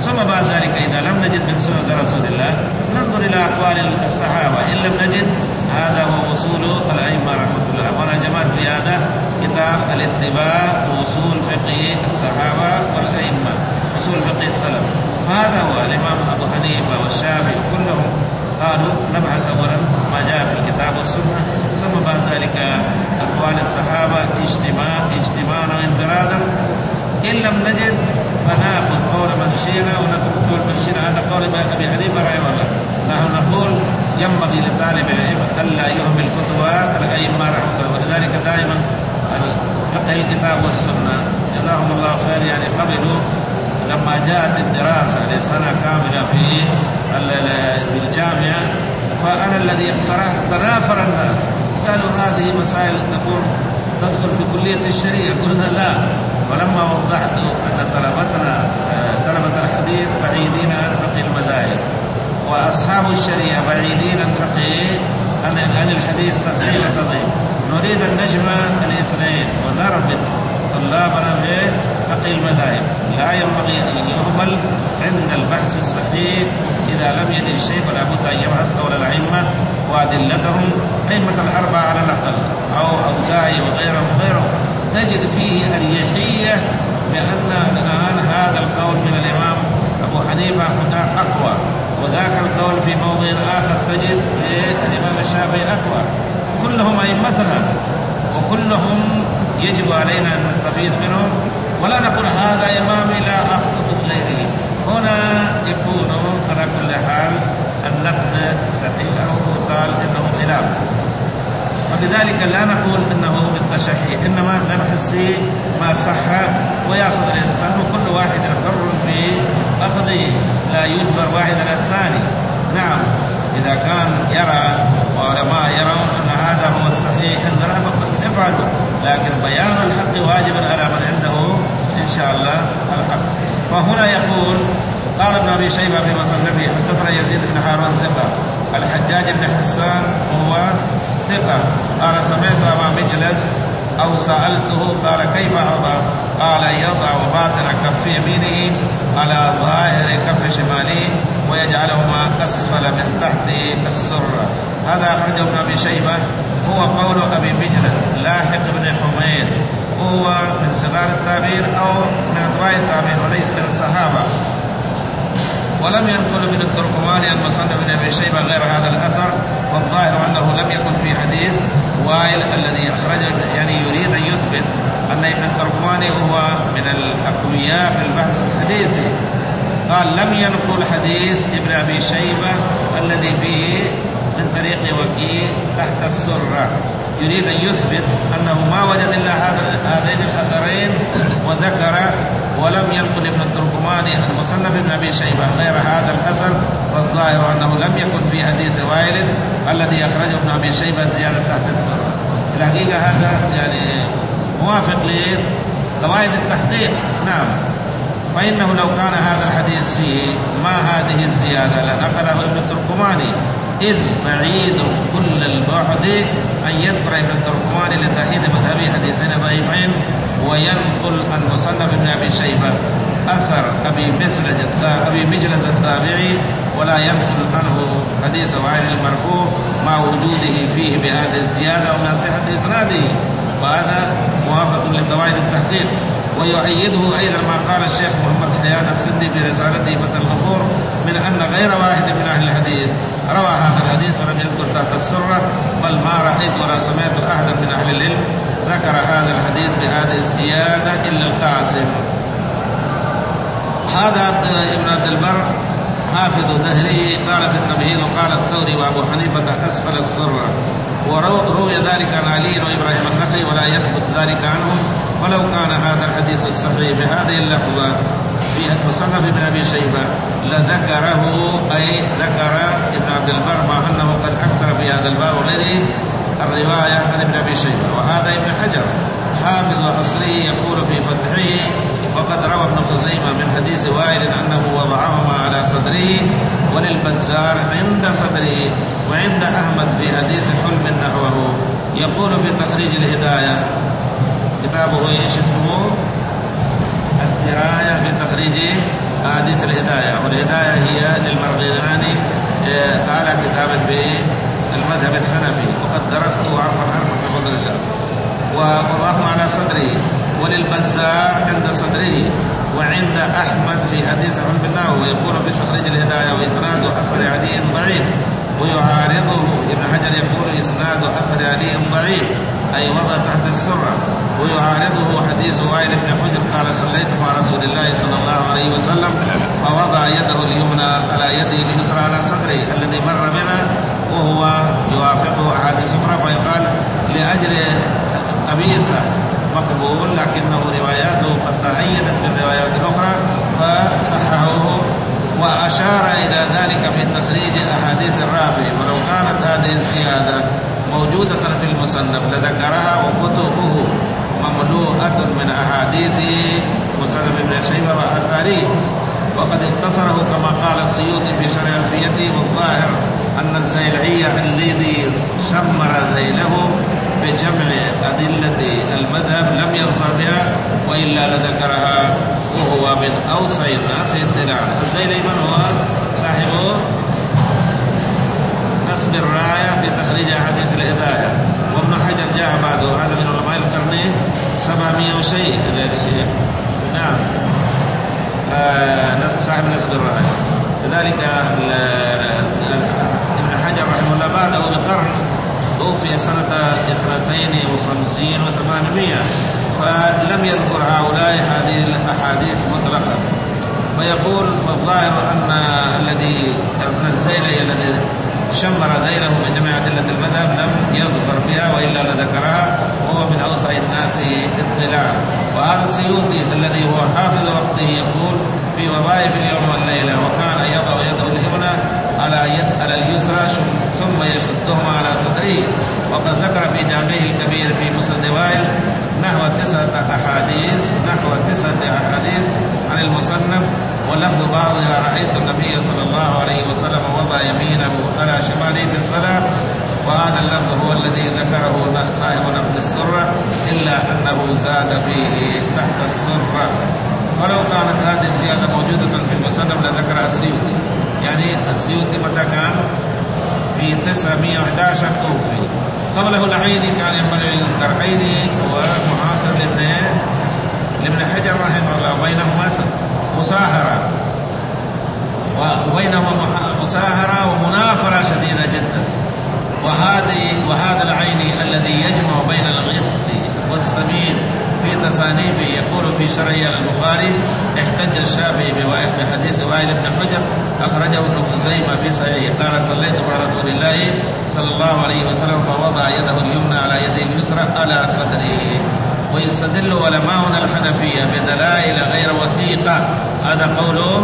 ثم بعد ذلك إذا لم نجد من سنة رسول الله ننظر إلى أقوال الصحابة، إن لم نجد هذا هو أصول الأئمة رحمة الله. وأنا جمعت في هذا كتاب الاتباع وأصول فقه الصحابة والأئمة، أصول فقه السلف. هذا هو الإمام أبو حنيفة والشافعي كلهم قالوا نبحث أولا ما جاء في الكتاب والسنة، ثم بعد ذلك أقوال الصحابة اجتماع اجتماعا وانفرادا. إن لم نجد فنأخذ قول من شئنا ونترك قول من شئنا. هذا قول أبي حنيفة رحمه الله. نحن نقول ينبغي لطالب العلم ألا يهمل كتب الأئمة رحمه الله، ولذلك دائما فقه الكتاب والسنة جزاهم الله خير يعني قبلوا لما جاءت الدراسة لسنة كاملة في في الجامعة، فأنا الذي اقترحت تنافر الناس قالوا هذه مسائل تكون تدخل في كلية الشريعة، قلنا لا. ولما وضحت أن طلبتنا طلبة الحديث بعيدين عن فقه المذاهب وأصحاب الشريعة بعيدين عن فقه عن الحديث تصحيح وتضعيف، نريد أن نجمع الاثنين ونربط طلابنا في فقه المذاهب. لا ينبغي أن يهمل عند البحث الصحيح، إذا لم يجد الشيء فلا بد أن يبحث قول الأئمة وأدلتهم. أئمة الأربعة على الأقل أو أوزاعي وغيرهم وغيرهم تجد فيه أريحية بأن الآن هذا القول من الإمام أبو حنيفة أقوى، وذاك القول في موضع آخر تجد الإمام الشافعي أقوى. كلهم أئمتنا وكلهم يجب علينا أن نستفيد منهم، ولا نقول هذا إمامي لا أخطئ غيره. هنا يكون على كل حال النقد صحيح أو قال إنه خلاف، وبذلك لا نقول إنه بالتشحيح، إنما نبحث في ما صح ويأخذ الإنسان، وكل واحد حر في أخذه لا يجبر واحد على الثاني. نعم إذا كان يرى وعلماء يرون أن هذا هو الصحيح عندنا فافعلوا، لكن بيان الحق واجب على من عنده إن شاء الله الحق. وهنا يقول قال ابن أبي شيبة في مصنفه حدثنا يزيد بن هارون ثقة، الحجاج بن حسان وهو ثقة، قال سمعت أبا مجلس أو سألته قال كيف أضع؟ قال يضع باطن كف يمينه على ظاهر كف شماله ويجعلهما أسفل من تحت السرة. هذا أخرجه ابن أبي شيبة. هو قول أبي مجلس لاحق بن حميد، هو من صغار التابعين أو من أتباع التابعين وليس من الصحابة، ولم ينقل من التركماني عن مصنف بن أبي شيبة غير هذا الأثر، والظاهر أنه لم يكن في حديث وائل الذي أخرجه، يعني يريد أن يثبت أن ابن التركماني هو من الأقوياء في البحث الحديثي. قال لم ينقل حديث ابن أبي شيبة الذي فيه من طريق وكيع تحت السرة، يريد أن يثبت أنه ما وجد إلا هذين الأثرين وذكر، ولم ينقل ابن التركماني عن مصنف ابن أبي شيبة غير هذا الأثر، والظاهر أنه لم يكن في حديث وائل الذي أخرجه ابن أبي شيبة زيادة تحت السرة. الحقيقة هذا يعني موافق لقواعد التحقيق. نعم، فإنه لو كان هذا الحديث فيه ما هذه الزيادة لنقله ابن التركماني، إذ بعيد كل البعد أن يذكر ابن التركماني لتأييد مذهبي حديثين ضعيفين وينقل عن مصنف ابن أبي شيبة أثر أبي مجلس أبي مجلس التابعي، ولا ينقل عنه حديث وائل المرفوع مع وجوده فيه بهذه الزيادة ومع صحة إسناده، وهذا موافق لقواعد التحقيق. ويؤيده أيضا ما قال الشيخ محمد حيان السدي في رسالته فتح الغفور من أن غير واحد من أهل الحديث روى هذا الحديث ولم يذكر تحت السرة، بل ما رأيت ولا سمعت أحدا من أهل العلم ذكر هذا الحديث بهذه الزيادة إلا القاسم. هذا ابن عبد البر حافظ دهري قال في التمهيد وقال الثوري وأبو حنيفة أسفل السرة، وروي ذلك عن علي وإبراهيم النخعي ولا يثبت ذلك عنهم، ولو كان هذا الحديث الصحيح بهذه اللفظة في مصنف ابن أبي شيبة لذكره، أي ذكر ابن عبد البر مع أنه قد أكثر في هذا الباب وغيره الرواية عن ابن أبي شيبة. وهذا ابن حجر حافظ عصره يقول في فتحه وقد روى ابن خزيمة من حديث وائل أنه وضعهما على صدره وللبزار عند صدره وعند أحمد في حديث حلم نحوه. يقول في تخريج الهداية، كتابه ايش اسمه؟ الدراية في تخريج أحاديث الهداية، والهداية هي للمرغياني أعلى كتاب بالمذهب الحنفي، وقد درسته عرفا عرفا بفضل الله، ووضعه على صدره، وللبزار عند صدره، وعند أحمد في حديث عن بالله، ويكون في تخريج الهداية وإسناد أثر علي ضعيف، ويعارضه ابن حجر يقول إسناد أثر علي ضعيف أي وضع تحت السرة، ويعارضه حديث وائل بن حجر قال صليت مع رسول الله صلى الله عليه وسلم فوضع يده اليمنى على يده اليسرى على صدره الذي مر بنا، وهو يوافقه أحاديث أخرى، ويقال لأجل قبيصة مقبول لكنه رواياته قد تأيدت بالروايات الأخرى فصححه، وأشار إلى ذلك في تخريج أحاديث الرافع، ولو كانت هذه الزيادة موجودة في المصنف لذكرها، وكتبه مملوءة من أحاديث مصنف ابن شيبة وآثاره، وقد اختصره كما قال السيوطي في شرح الفية، والظاهر أن الزيلعي الذي شمر ذيله بجمع أدلة المذهب لم يظفر بها، وإلا لذكرها، وهو من أوسع الناس اطلاعا. الزيلعي من هو؟ صاحبه نصب الراية بتخريج أحاديث الهداية، وابن حجر جاء بعده، هذا من علماء القرن سبعمائة وشيء. نعم آه صاحب نصب الراية. لذلك ابن حجر رحمه الله بعده بقرن توفي سنة اثنتين وخمسين وثمانمائة، فلم يذكر هؤلاء هذه الأحاديث مطلقا، ويقول فالظاهر أن الذي ابن الزيلعي الذي شمر ذيله من جميع أدلة المذهب لم يظفر بها، وإلا لذكرها، وهو من أوسع الناس اطلاعا. وهذا السيوطي الذي هو حافظ وقته يقول في وظائف اليوم والليلة وكان يضع يده اليمنى على يد على اليسرى ثم يشدهما على صدره، وقد ذكر في جامعه الكبير في مسند وائل نحو تسعة أحاديث نحو تسعة أحاديث عن المصنف، ولفظ بعضها رأيت النبي صلى الله عليه وسلم وضع يمينه على شماله في الصلاة، وهذا اللفظ هو الذي ذكره صاحب نقد السرة، إلا أنه زاد فيه تحت السرة. ولو كانت هذه الزيادة موجودة في المصنف لذكرها السيوطي. يعني السيوطي متى كان؟ في تسعمائة وأحد عشر توفي. قبله العيني كان ينبغي يذكر، عيني ومعاصر لابن لابن حجر رحمه الله، بينهما مساهرة وبينهما مساهرة ومنافرة شديدة جدا. وهذه وهذا العيني الذي يجمع بين الغث والسمين في تصانيفه يقول في شرعه على البخاري احتج الشافعي بحديث وائل بن حجر أخرجه ابن خزيمة في صحيحه قال صليت مع رسول الله صلى الله عليه وسلم فوضع يده اليمنى على يده اليسرى على صدره. ويستدل علماؤنا الحنفية بدلائل غير وثيقة، هذا قوله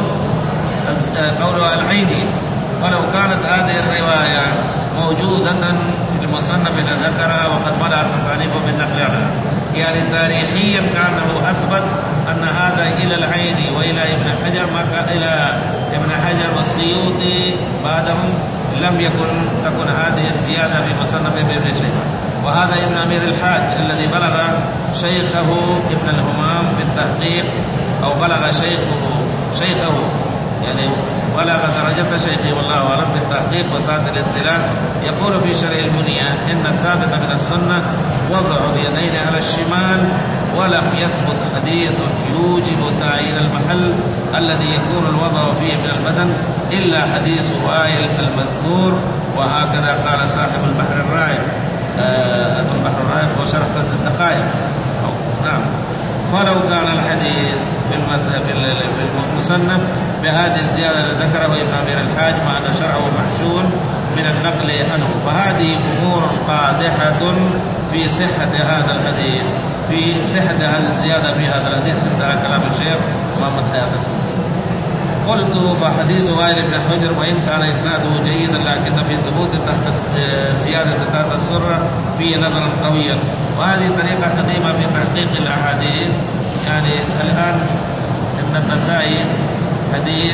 قوله العيني. ولو كانت هذه الرواية موجودة في المصنف لذكرها، وقد ملأ تصانيفه بالنقل عنها. يعني تاريخيا كانه أثبت أن هذا إلى العيني وإلى ابن حجر، ما كان إلى ابن حجر والسيوطي بعدهم لم يكن تكن هذه الزيادة في مصنف ابن شيبة. وهذا ابن أمير الحاج الذي بلغ شيخه ابن الهمام في التحقيق، أو بلغ شيخه شيخه يعني بلغ درجة شيخه والله أعلم في التحقيق وساعة الاطلاع، يقول في شرح المنية إن الثابت من السنة وضع اليدين على الشمال، ولم يثبت حديث يوجب تعيين المحل الذي يكون الوضع فيه من البدن إلا حديث وائل المذكور. وهكذا قال صاحب البحر الرائق آه البحر الرائق وشرح الدقائق. نعم. فلو كان الحديث في المصنف بهذه الزيادة التي ذكره ابن أمير الحاج مع أن شرعه محشول من النقل عنه، فهذه أمور قادحة في صحة هذا الحديث، في صحة هذه الزيادة في هذا الحديث. انتهى كلام الشيخ محمد حياة السنة. قلت فحديث وائل بن حجر وإن كان إسناده جيدا لكن في ثبوت تحت زيادة تحت السرة فيه نظرا قويا، وهذه طريقة قديمة في تحقيق الأحاديث. يعني الآن ابن النسائي حديث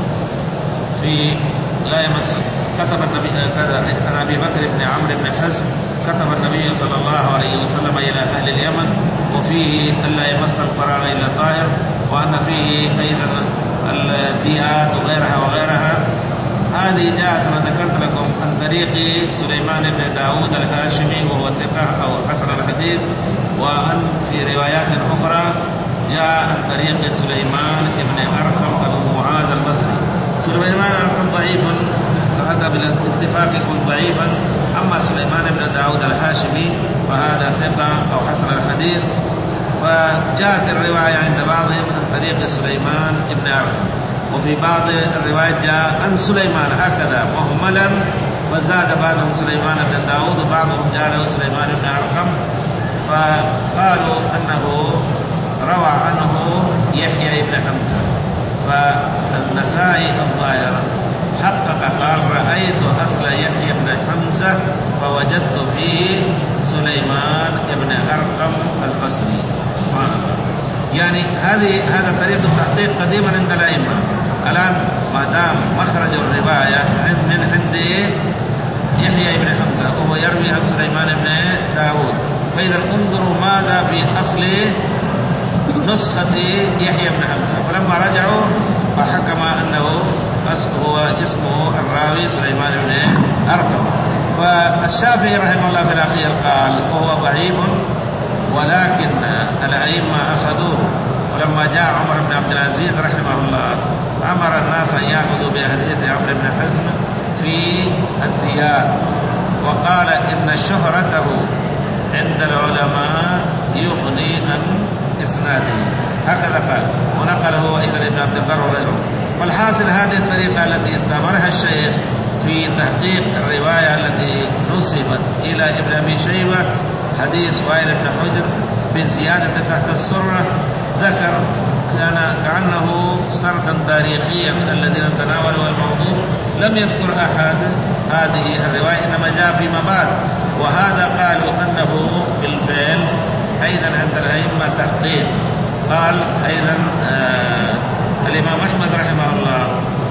في لا يمس كتب النبي عن أبي بكر بن عمرو بن حزم كتب النبي صلى الله عليه وسلم إلى أهل اليمن وفيه ألا يمس القرآن إلا طاهر، وأن فيه أيضا الديات وغيرها وغيرها. هذه جاءت ما ذكرت لكم عن طريق سليمان بن داود الهاشمي وهو ثقة أو حسن الحديث، وأن في روايات أخرى جاء عن طريق سليمان بن أرقم أبو معاذ البصري. سليمان أرقم ضعيف، هذا بالاتفاق يكون ضعيفا. أما سليمان بن داود الهاشمي فهذا ثقة أو حسن الحديث. فجاءت الرواية عند بعضهم عن طريق سليمان بن أرقم، وفي بعض الروايات جاء عن سليمان هكذا مهملا، وزاد بعضهم سليمان بن داود وبعضهم جاء له سليمان بن أرقم، فقالوا أنه روى عنه يحيى بن حمزة. فالنسائي الظاهر حقق قال رأيت أصل يحيى بن حمزة فوجدت فيه سليمان بن أرقم البصري. يعني هذه هذا طريق التحقيق قديما عند الأئمة. الآن ما دام مخرج الرواية من عند يحيى بن حمزة وهو يروي عن سليمان بن داود، فإذا انظروا ماذا في أصل نسخة يحيى بن حمزة. فلما رجعوا فحكم أنه هو اسمه الراوي سليمان بن أرقم. فالشافعي رحمه الله في الأخير قال وهو ضعيف، ولكن الأئمة أخذوه. ولما جاء عمر بن عبد العزيز رحمه الله أمر الناس أن يأخذوا بحديث عمرو بن حزم في الديات، وقال إن شهرته عند العلماء يغني عن إسناده، هكذا قال، ونقله أيضا ابن عبد البر وغيره. والحاصل هذه الطريقة التي استعملها الشيخ في تحقيق الرواية التي نسبت إلى ابن أبي شيبة حديث وائل بن حجر بزيادة تحت السرة، ذكر كان كأنه سردا تاريخيا من الذين تناولوا الموضوع، لم يذكر أحد هذه الرواية، إنما جاء فيما بعد. وهذا قالوا أنه بالفعل أيضا عند الأئمة تحقيق. قال أيضا آه الإمام أحمد رحمه الله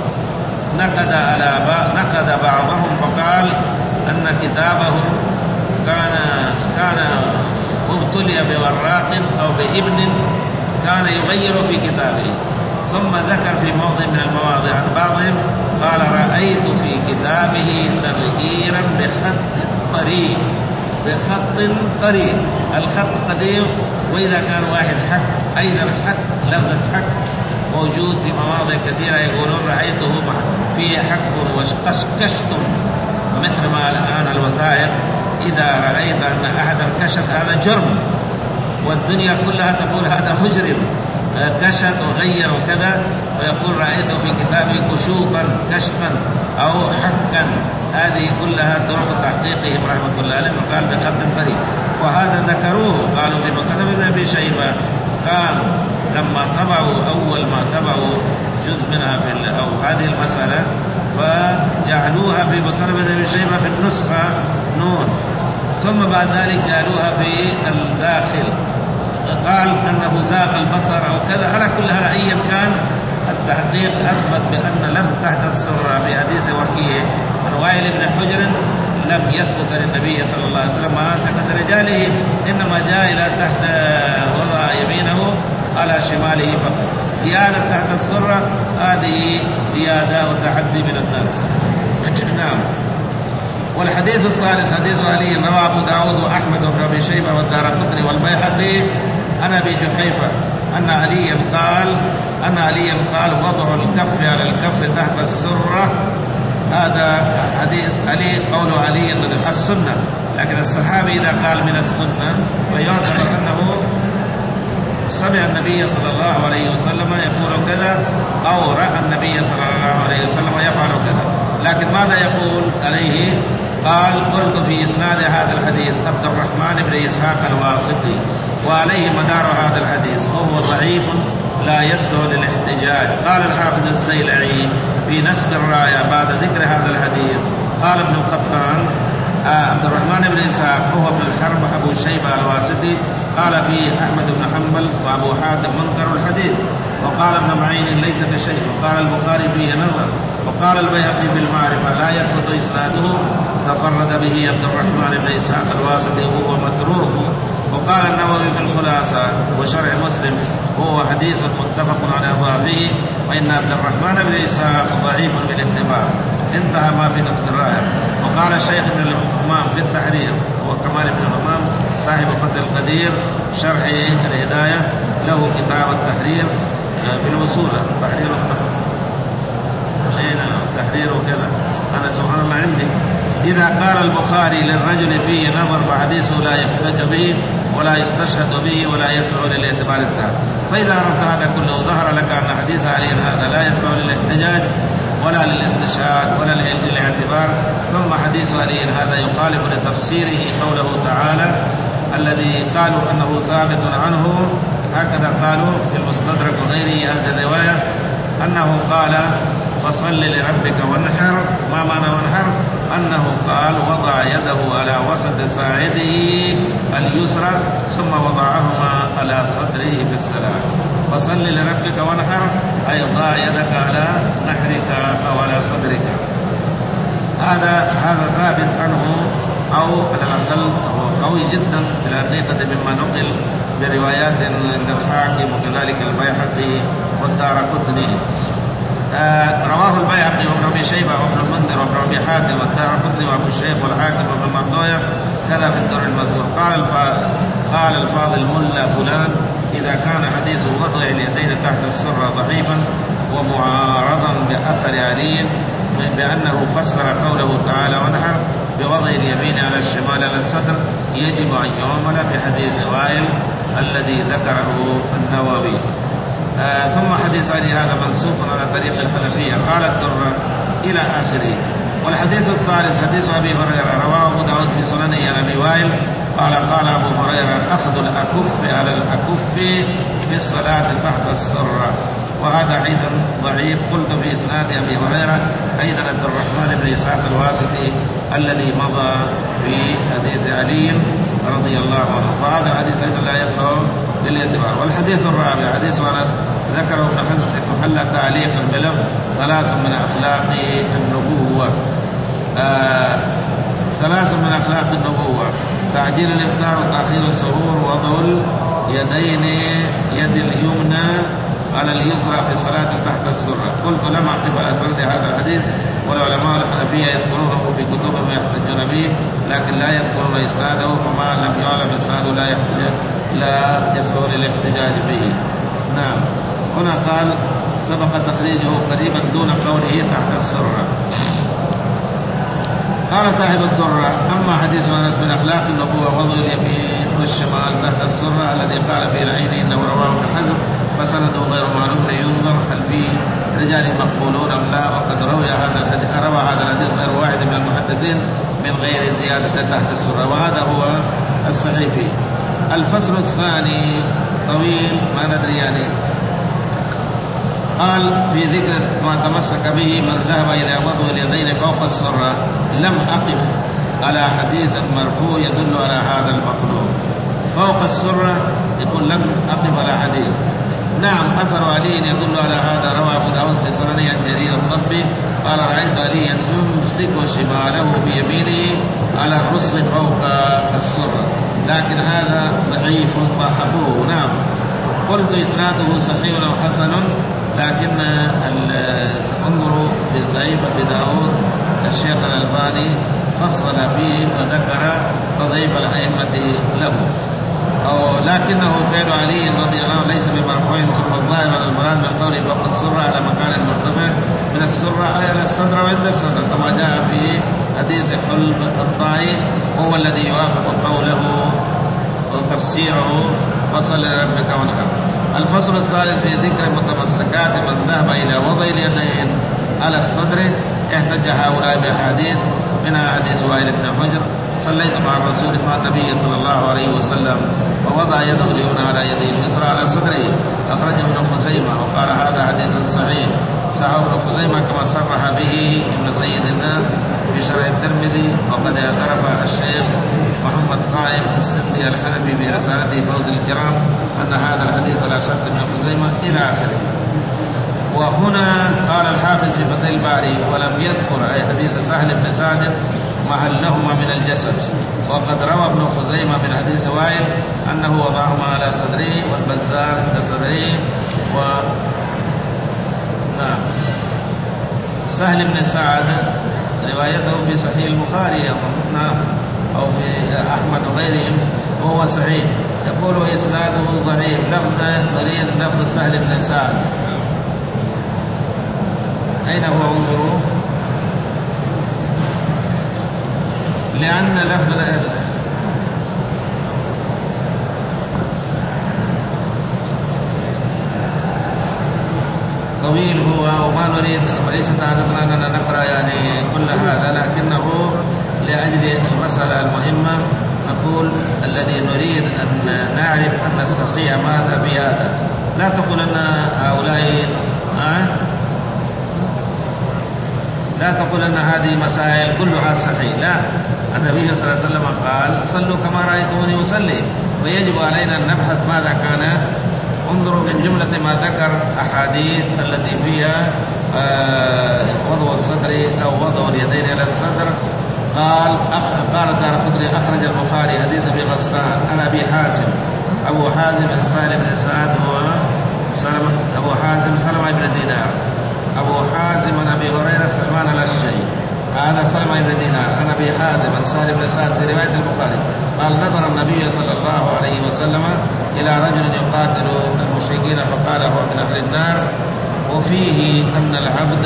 نقد على نقد بعضهم فقال أن كتابه كان كان ابتلي بوراق أو بابن كان يغير في كتابه. ثم ذكر في موضع من المواضع عن بعضهم قال رأيت في كتابه تغييرا بخط طريق، بخط طريق، الخط قديم، وإذا كان واحد حك أيضا حك، لفظة حك موجود في مواضع كثيرة، يقولون رأيته فيه حك وقشقشت، مثل ما الآن الوثائق إذا رأيت أن أحدا كشت هذا جرم، والدنيا كلها تقول هذا مجرم كشت وغير وكذا، ويقول رأيت في كتابي كشوطا كشطا أو حكا. هذه كلها طرق تحقيقهم رحمة الله عليهم. وقال بخط طريق، وهذا ذكروه قالوا في مصنف ابن أبي شيبة كان لما طبعوا أول ما طبعوا جزء منها في أو هذه المسألة فجعلوها في مصنف ابن أبي شيبة في النسخة نون، ثم بعد ذلك جعلوها في الداخل، قال أنه زاغ البصر أو كذا. على كل هذا أيا كان التحقيق أثبت بأن لم تحت السرة في حديث وكيع عن وائل بن حجر لم يثبت للنبي صلى الله عليه وسلم ماسكة رجاله، إنما جاء إلى تحت وضع يمينه على شماله فقط. زيادة تحت السرة هذه زيادة وتحدي من الناس. نعم. والحديث الثالث حديث علي رواه أبو داود وأحمد وابن أبي شيبة والدارقطني والبيهقي عن أبي جحيفة أن علي قال أن علي قال وضع الكف على الكف تحت السرة. هذا حديث علي قول علي السنة، لكن الصحابي إذا قال من السنة فيعتبر أنه سمع النبي صلى الله عليه وسلم يقول كذا أو رأى النبي صلى الله عليه وسلم يفعل كذا. لكن ماذا يقول عليه؟ قال قلت في إسناد هذا الحديث عبد الرحمن بن إسحاق الواسطي، وعليه مدار هذا الحديث وهو ضعيف لا يصلح للاحتجاج. قال الحافظ الزيلعي في نسب الراية بعد ذكر هذا الحديث قال ابن القطان عبد الرحمن بن إسحاق هو ابن الحرب أبو شيبة الواسطي قال فيه أحمد بن حنبل وأبو حاتم منكر الحديث، وقال ابن معين ليس بشيء، وقال البخاري فيه نظر، وقال البيهقي بالمعرفة لا يثبت إسناده تفرد به عبد الرحمن بن إسحاق الواسطي وهو متروك. وقال النووي في الخلاصة وشرع مسلم هو حديث متفق على ضعفه، وإن عبد الرحمن بن إسحاق ضعيف بالاعتبار. انتهى ما في نصب الراية. وقال الشيخ ابن الهمام في التحرير، وكمال ابن الهمام صاحب فتح القدير شرح الهداية له كتاب التحرير في الوصول، تحرير شيء تحرير وكذا. أنا سبحان الله عندي إذا قال البخاري للرجل فيه نظر فحديثه لا يحتج به ولا يستشهد به ولا يسمع للاعتبار التام. فإذا عرفت هذا كله ظهر لك أن حديث علي هذا لا يسمع للاحتجاج ولا للاستشهاد ولا للاعتبار، ثم حديث علي هذا يخالف لتفسيره قوله تعالى الذي قالوا أنه ثابت عنه، هكذا قالوا في المستدرك وغيره هذه الرواية أنه قال فصل لربك وانحر. ما معنى وانحر؟ أنه قال وضع يده على وسط ساعده اليسرى ثم وضعهما على صدره في الصلاة. فصل لربك وانحر أي ضع يدك على نحرك أو على صدرك. هذا هذا ثابت عنه أو على الأقل هو قوي جدا في الحقيقة مما نقل بروايات عند الحاكم وكذلك البيهقي والدارقطني. آه رواه البيهقي وابن أبي شيبة وابن المنذر وابن أبي حاتم والدارقطني وابو الشيخ والحاكم وابن مردويه كذا في الدور المذكور. قال قال الفاضل ملا فلان إذا كان حديث وضع اليدين تحت السرة ضعيفا ومعارضا بأثر علي بأنه فسر قوله تعالى ونحر بوضع اليمين على الشمال على الصدر يجب أن يعمل بحديث وائل الذي ذكره النووي. آه ثم حديث علي هذا منسوخ على طريق الحنفية قال الدرة إلى آخره. والحديث الثالث حديث أبي هريرة رواه أبو داود في سننه عن أبي وائل قال قال أبو هريرة أخذ الأكف على الأكف في الصلاة تحت السرة، وهذا أيضا ضعيف. قلت في إسناد أبي هريرة أيضا عبد الرحمن بن إسحاق الواسطي الذي مضى في حديث علي رضي الله عنه، فهذا الحديث أيضا لا يصلح للاعتبار. والحديث الرابع حديث أنس ذكره ابن حزم في محل تعليقا بلفظ ثلاث من أخلاق النبوة. آه ثلاث من أخلاق النبوة تعجيل الإفطار وتأخير السحور ووضع اليدين يد اليمنى على اليسرى في الصلاة تحت السرة. قلت لم أقف على سرد هذا الحديث، والعلماء الحنفية يذكرونه في كتبهم يحتجون به لكن لا يذكرون إسناده، فما لم يعلم إسناده لا يحتج لا يسهل الاحتجاج به. نعم. هنا قال سبق تخريجه قريبا دون قوله تحت السرة. قال صاحب الدرة أما حديث أنس من أخلاق النبوة وضع اليمين والشمال تحت السرة الذي قال في العين إنه رواه ابن حزم فسنده غير معلوم ينظر هل فيه رجال مقبولون أم لا، وقد روى هذا الحديث روى هذا الحديث غير واحد من المحدثين من غير زيادة تحت السرة، وهذا هو الصحيح فيه. الفصل الثاني طويل ما ندري يعني. قال في ذكر ما تمسك به من ذهب إلى وضع اليدين فوق السرة لم أقف على حديث مرفوع يدل على هذا المطلوب. فوق السرة يقول لم أقف على حديث. نعم أثر علي يدل على هذا، روى أبو داود في سننه عن جرير الضبي قال رأيت عليا يمسك شماله بيمينه على الرسل فوق السرة، لكن هذا ضعيف ضعفوه. نعم. قلت إسناده صحيح وحسن، لكن انظروا في الضعيف بداود الشيخ الألباني فصل فيه وذكر تضعيف الأئمة له، أو لكنه فعل علي رضي الله عنه ليس بمرفوع ثم الظاهر على المراد من قوله فوق السرة على مكان مرتفع من السرة أي على الصدر وعند الصدر كما جاء في حديث حلب الطائي، وهو الذي يوافق قوله وتفسيره فصل لربك وانحر. الفصل الثالث في ذكر متمسكات من ذهب إلى وضع اليدين على الصدر احتج هؤلاء بأحاديث منها حديث وائل بن حجر صليت مع الرسول مع النبي صلى الله عليه وسلم ووضع يده اليمنى على يده اليسرى على صدره، أخرجه ابن خزيمة وقال هذا حديث صحيح. صححه ابن خزيمة كما صرح به ابن سيد الناس في شرح الترمذي الترمذي. وقد اعترف الشيخ محمد قائم السندي الحنفي في رسالته فوز الكرام أن هذا الحديث على شرط ابن خزيمة إلى آخره. وهنا قال الحافظ في فتح الباري ولم يذكر أي حديث سهل بن سعد محلهما من الجسد. وقد روى ابن خزيمة من حديث وائل أنه وضعهما على صدره والبزار عند صدره. و نعم سهل بن سعد روايته في صحيح البخاري نعم أو في أحمد وغيرهم وهو صحيح. يقول إسناده ضعيف لفظ مريض لفظ سهل بن سعد. أين هو انظروا؟ لأن لفظ طويل هو وما نريد وليس عادتنا أننا نقرأ يعني كل هذا، لكنه لأجل المسألة المهمة نقول الذي نريد أن نعرف أن الصحيح ماذا بهذا. لا تقول أن هؤلاء أه؟ لا تقول أن هذه مسائل كلها صحيح، لا. النبي صلى الله عليه وسلم قال صلوا كما رأيتموني أصلي، ويجب علينا أن نبحث ماذا كان. انظروا من جملة ما ذكر أحاديث التي فيها آه وضع الصدر أو وضع اليدين على الصدر. قال أخ... قال الدارقطني أخرج البخاري حديث أبي غسان عن أبي حازم. أبو حازم سالم بن سعد هو سلم أبو حازم سلمة بن دينار. أبو حازم عن أبي هريرة سلمان الأشجعي. هذا سلمة بن دينار عن أبي حازم عن سالم بن سعد في رواية البخاري قال نظر النبي صلى الله عليه وسلم إلى رجل يقاتل المشركين فقال هو من أهل النار. وفيه أن العبد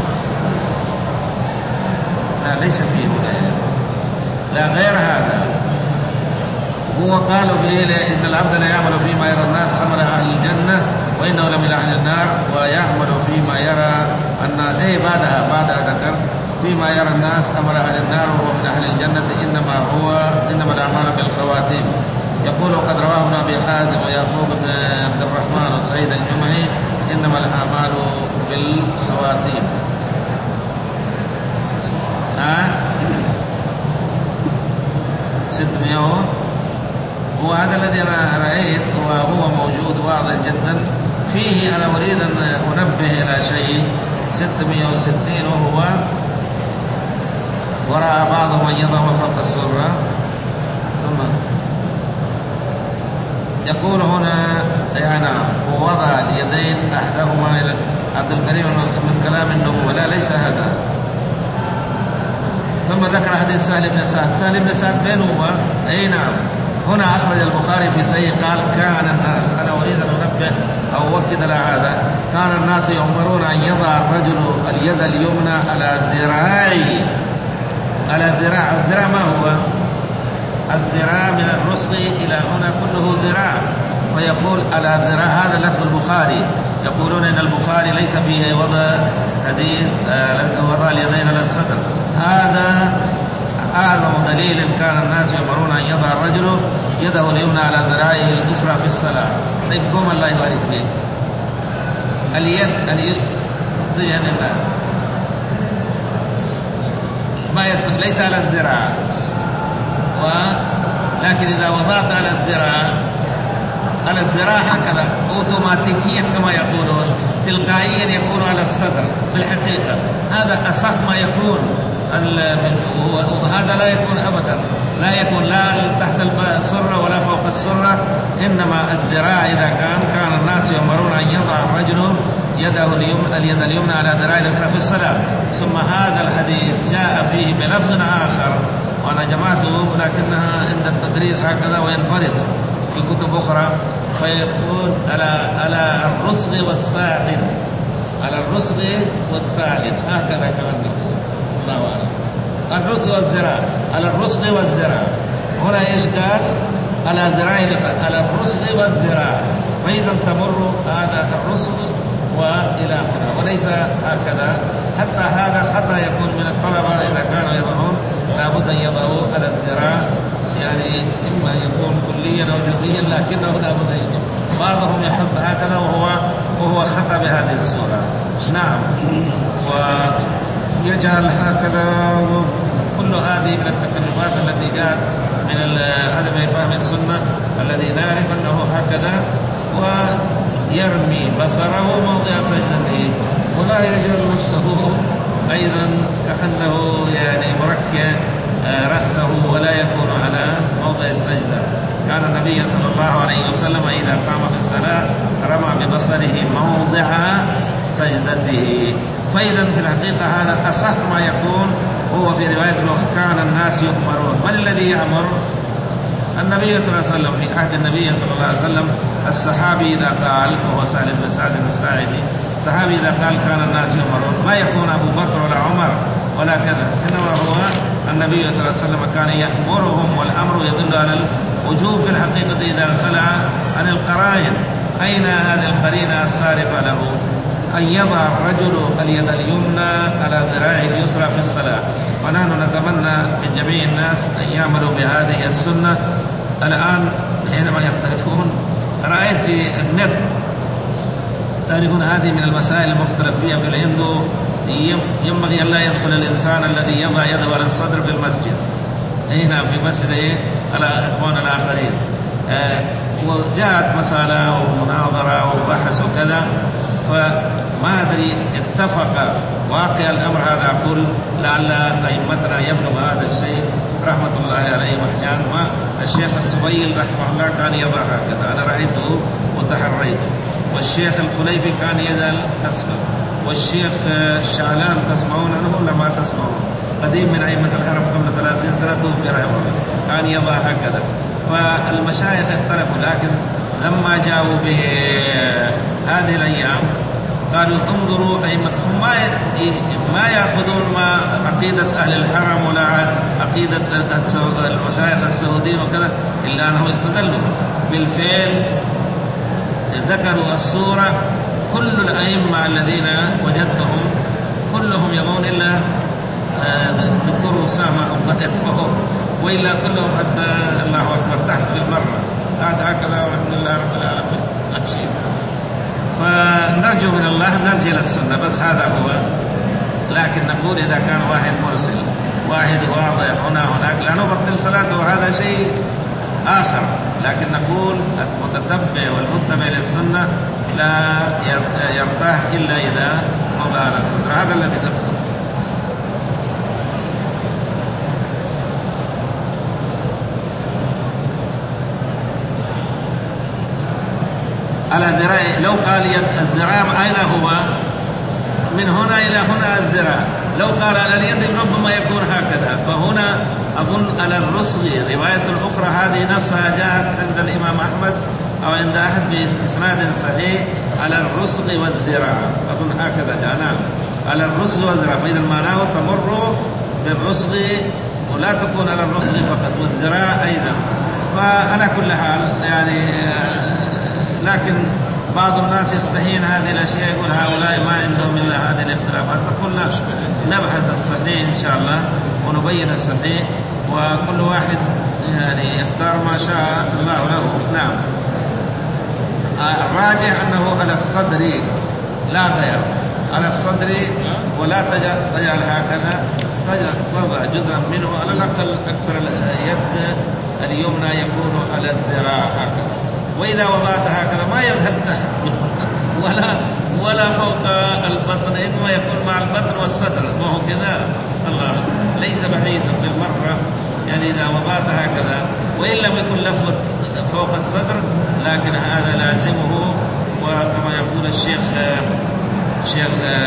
لا ليس فيه ولاية لا غير هذا. هو قالوا به إن العبد لا يعمل فيما يرى الناس عمل أهل الجنة وإنه لمن أهل النار ويعمل فيما يرى الناس. أي بعدها بعدها ذكر فيما يرى الناس عمل أهل النار وهو من أهل الجنة إنما هو إنما الأعمال بالخواتيم. يقول وقد رواه ابن أبي حازم ويعقوب بن عبد الرحمن وسعيد الجمعي إنما الأعمال بالخواتيم. ها ستمائة وهذا الذي أنا رأيت وهو موجود واضح جدا فيه. أنا أريد أن أنبه إلى شيء ستمائة وستين وهو ورأى بعضهم أن يضع فوق السرة. ثم يقول هنا يعني ووضع اليدين أحدهما إلى عبد الكريم من كلام النبوة. لا ليس هذا. ثم ذكر حديث سهل بن سعد. سهل بن سعد فين هو؟ أي نعم هنا أخرج البخاري في صحيح قال كان الناس أنا أريد أن أنبه أو أؤكد على هذا كان الناس يؤمرون أن يضع الرجل اليد اليمنى على ذراعه على الذراع. الذراع ما هو؟ الذراع من الرسغ إلى هنا كله ذراع. ويقول على الذراع هذا لفظ البخاري. يقولون إن البخاري ليس فيه وضع حديث وضع اليدين على الصدر. هذا أعظم دليل كان الناس يأمرون أن يضع الرجل يده اليمنى على ذراعه اليسرى في الصلاة. طيب كم الله يبارك فيه اليد اليد زي الناس ما يستطيع ليس على الذراع و... لكن إذا وضعت على الذراع على الذراع هكذا أوتوماتيكيا كما يقولون تلقائيا يكون على الصدر. بالحقيقة هذا أصح ما يكون. وهذا لا يكون أبدا لا يكون لا تحت السرة ولا فوق السرة. إنما الذراع إذا كان كان الناس يأمرون أن يضع الرجل يده اليمنى اليد اليمنى على ذراعه اليسرى في الصلاة. ثم هذا الحديث جاء فيه بلفظ آخر وأنا جمعته لكنها عند التدريس هكذا وينفرد في كتب أخرى فيقول على على الرسغ والساعد على الرسغ والساعد هكذا كمان نقول. الله أعلم. الرسغ والذراع على الرسغ والذراع. هنا إيش قال؟ على ذراعه على الرسغ والذراع. فإذا تمر هذا الرسغ وإلى هنا وليس هكذا. حتى هذا خطأ يكون من الطلبة إذا كانوا يضعون لابد أن يضعوا على الذراع يعني إما يكون كل كليا أو جزئيا لكنه لا بد يقول. بعضهم يحط هكذا وهو وهو خطأ بهذه الصورة. نعم. ويجعل هكذا. كل هذه من التكلفات التي جاءت من عدم فهم السنة الذي نعرف أنه هكذا، ويرمي بصره موضع سجدته ولا يجعل نفسه أيضا كأنه يعني مركع رأسه ولا يكون على موضع السجدة. كان النبي صلى الله عليه وسلم إذا قام في الصلاة رمى ببصره موضع سجدته. فإذا في الحقيقة هذا أصح ما يكون. هو في رواية كان الناس يؤمرون. من الذي يأمر؟ النبي صلى الله عليه وسلم. في عهد النبي صلى الله عليه وسلم الصحابي إذا قال، وهو سهل بن سعد الساعدي، صحابي إذا قال كان الناس يؤمرون ما يكون أبو بكر ولا عمر ولا كذا، إنما هو النبي صلى الله عليه وسلم كان يأمرهم، والأمر يدل على الوجوب في الحقيقة إذا خلع عن القرائن. أين هذه القرينة الصارفة له؟ أن يضع الرجل اليد اليمنى على ذراعه اليسرى في الصلاة. ونحن نتمنى من جميع الناس أن يعملوا بهذه السنة. الآن حينما يختلفون رأيت في النت تعرفون هذه من المسائل المختلف فيها في الهند. ينبغي أن لا يدخل الإنسان الذي يضع يده على الصدر في المسجد، هنا في مسجد إيه على إخوان الآخرين. آه وجاءت مسألة ومناظرة وبحث وكذا، فما أدري اتفق واقع الأمر هذا. أقول لعل أئمتنا يبلغ هذا الشيء رحمة الله عليه. أحيانا ما الشيخ السبيل رحمه الله كان يضع هكذا، أنا رأيته وتحريته. والشيخ الخليفي كان يد أسفل، والشيخ الشعلان تسمعون عنه ولا ما تسمعون؟ قديم من أئمة الحرم قبل ثلاثين سنة توفي رحمه الله، كان يضع هكذا. فالمشايخ اختلفوا، لكن لما جاءوا بهذه الأيام قالوا انظروا أئمتهم ما ما يأخذون ما عقيدة أهل الحرم ولا عقيدة المشايخ السعوديين وكذا، إلا أنهم استدلوا بالفعل. ذكروا الصورة. كل الأئمة الذين وجدتهم كلهم يضون إلا الدكتور أسامة أبو، وإلا كلهم حتى الله أكبر تحت بالمرة قاعد هكذا والحمد لله رب العالمين. فنرجو من الله نرجع للسنة، بس هذا هو. لكن نقول إذا كان واحد مرسل واحد واضح هنا هناك لا نبطل صلاته، وهذا شيء آخر. لكن نقول المتتبع والمتبع للسنة لا يرتاح إلا إذا وضع على الصدر. هذا الذي تقول. على ذراع. لو قال الذراع أين هو؟ من هنا إلى هنا الذراع. لو قال على اليد ربما يكون هكذا، فهنا أظن على الرسغ. رواية الأخرى هذه نفسها جاءت عند الإمام أحمد أو عند أحد بإسناد صحيح على الرسغ والذراع، أظن هكذا جاء. نعم على الرسغ والذراع. فإذا معناه تمر بالرسغ ولا تكون على الرسغ فقط، والذراع أيضا. فعلى كل حال يعني، لكن بعض الناس يستهين هذه الأشياء، يقول هؤلاء ما عندهم إلا هذه الاختلافات. فقلنا نبحث الصحيح إن شاء الله ونبين الصحيح، وكل واحد يعني يختار ما شاء الله له. نعم. الراجح أنه على الصدر لا غير، على الصدر، ولا تجعل هكذا، تضع جزءا منه على الأقل أكثر اليد اليمنى يكون على الذراع هكذا. وإذا وضعت هكذا ما يذهب تحت ولا ولا فوق البطن، إنما يكون مع البطن والصدر، ما هو كذا. الله ليس بعيدا بالمرة. يعني إذا وضعت هكذا وإن لم يكن لفظ فوق الصدر، لكن هذا لازمه. وكما يقول الشيخ شيخ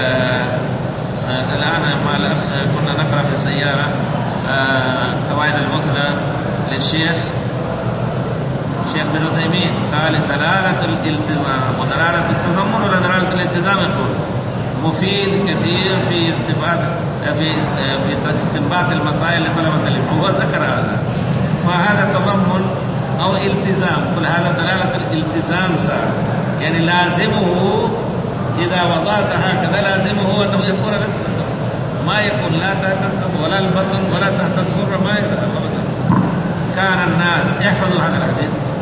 الآن مع الأخ كنا نقرأ في سيارة قواعد المثلى للشيخ شيخ بن عثيمين، قال دلالة الالتزام ودلالة التضمن ودلالة الالتزام يقول مفيد كثير في استفادة في في استنباط المسائل لطلبة العلم. هو ذكر هذا، فهذا تضمن أو التزام. كل هذا دلالة الالتزام صار، يعني لازمه إذا وضعت هكذا لازمه أنه يكون على الصدر، ما يكون لا تحت الصدر ولا البطن ولا تحت السرة، ما يذهب أبدا. كان الناس يحفظوا هذا الحديث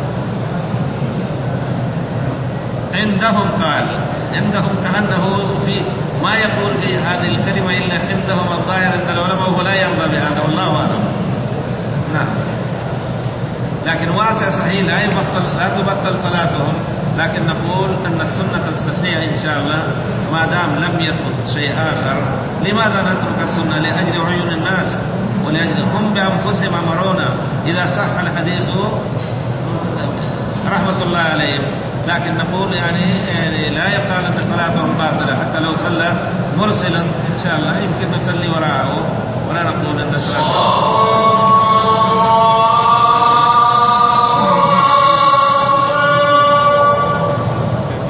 عندهم قال عندهم كأنه في ما يقول في هذه الكلمة إلا عندهم الظاهر عند العلماء وهو لا يرضى بهذا والله أعلم. نعم. لكن واسع صحيح لا يبطل لا تبطل صلاتهم، لكن نقول أن السنة الصحيحة إن شاء الله ما دام لم يثبت شيء آخر لماذا نترك السنة؟ لأجل عيون الناس ولأجل هم بأنفسهم أمرونا. إذا صح الحديث رحمة الله عليهم، لكن نقول يعني, يعني لا يقال أن صلاتهم باطلة حتى لو صلى مرسلا إن شاء الله يمكن نصلي وراءه ولا نقول أن صلاته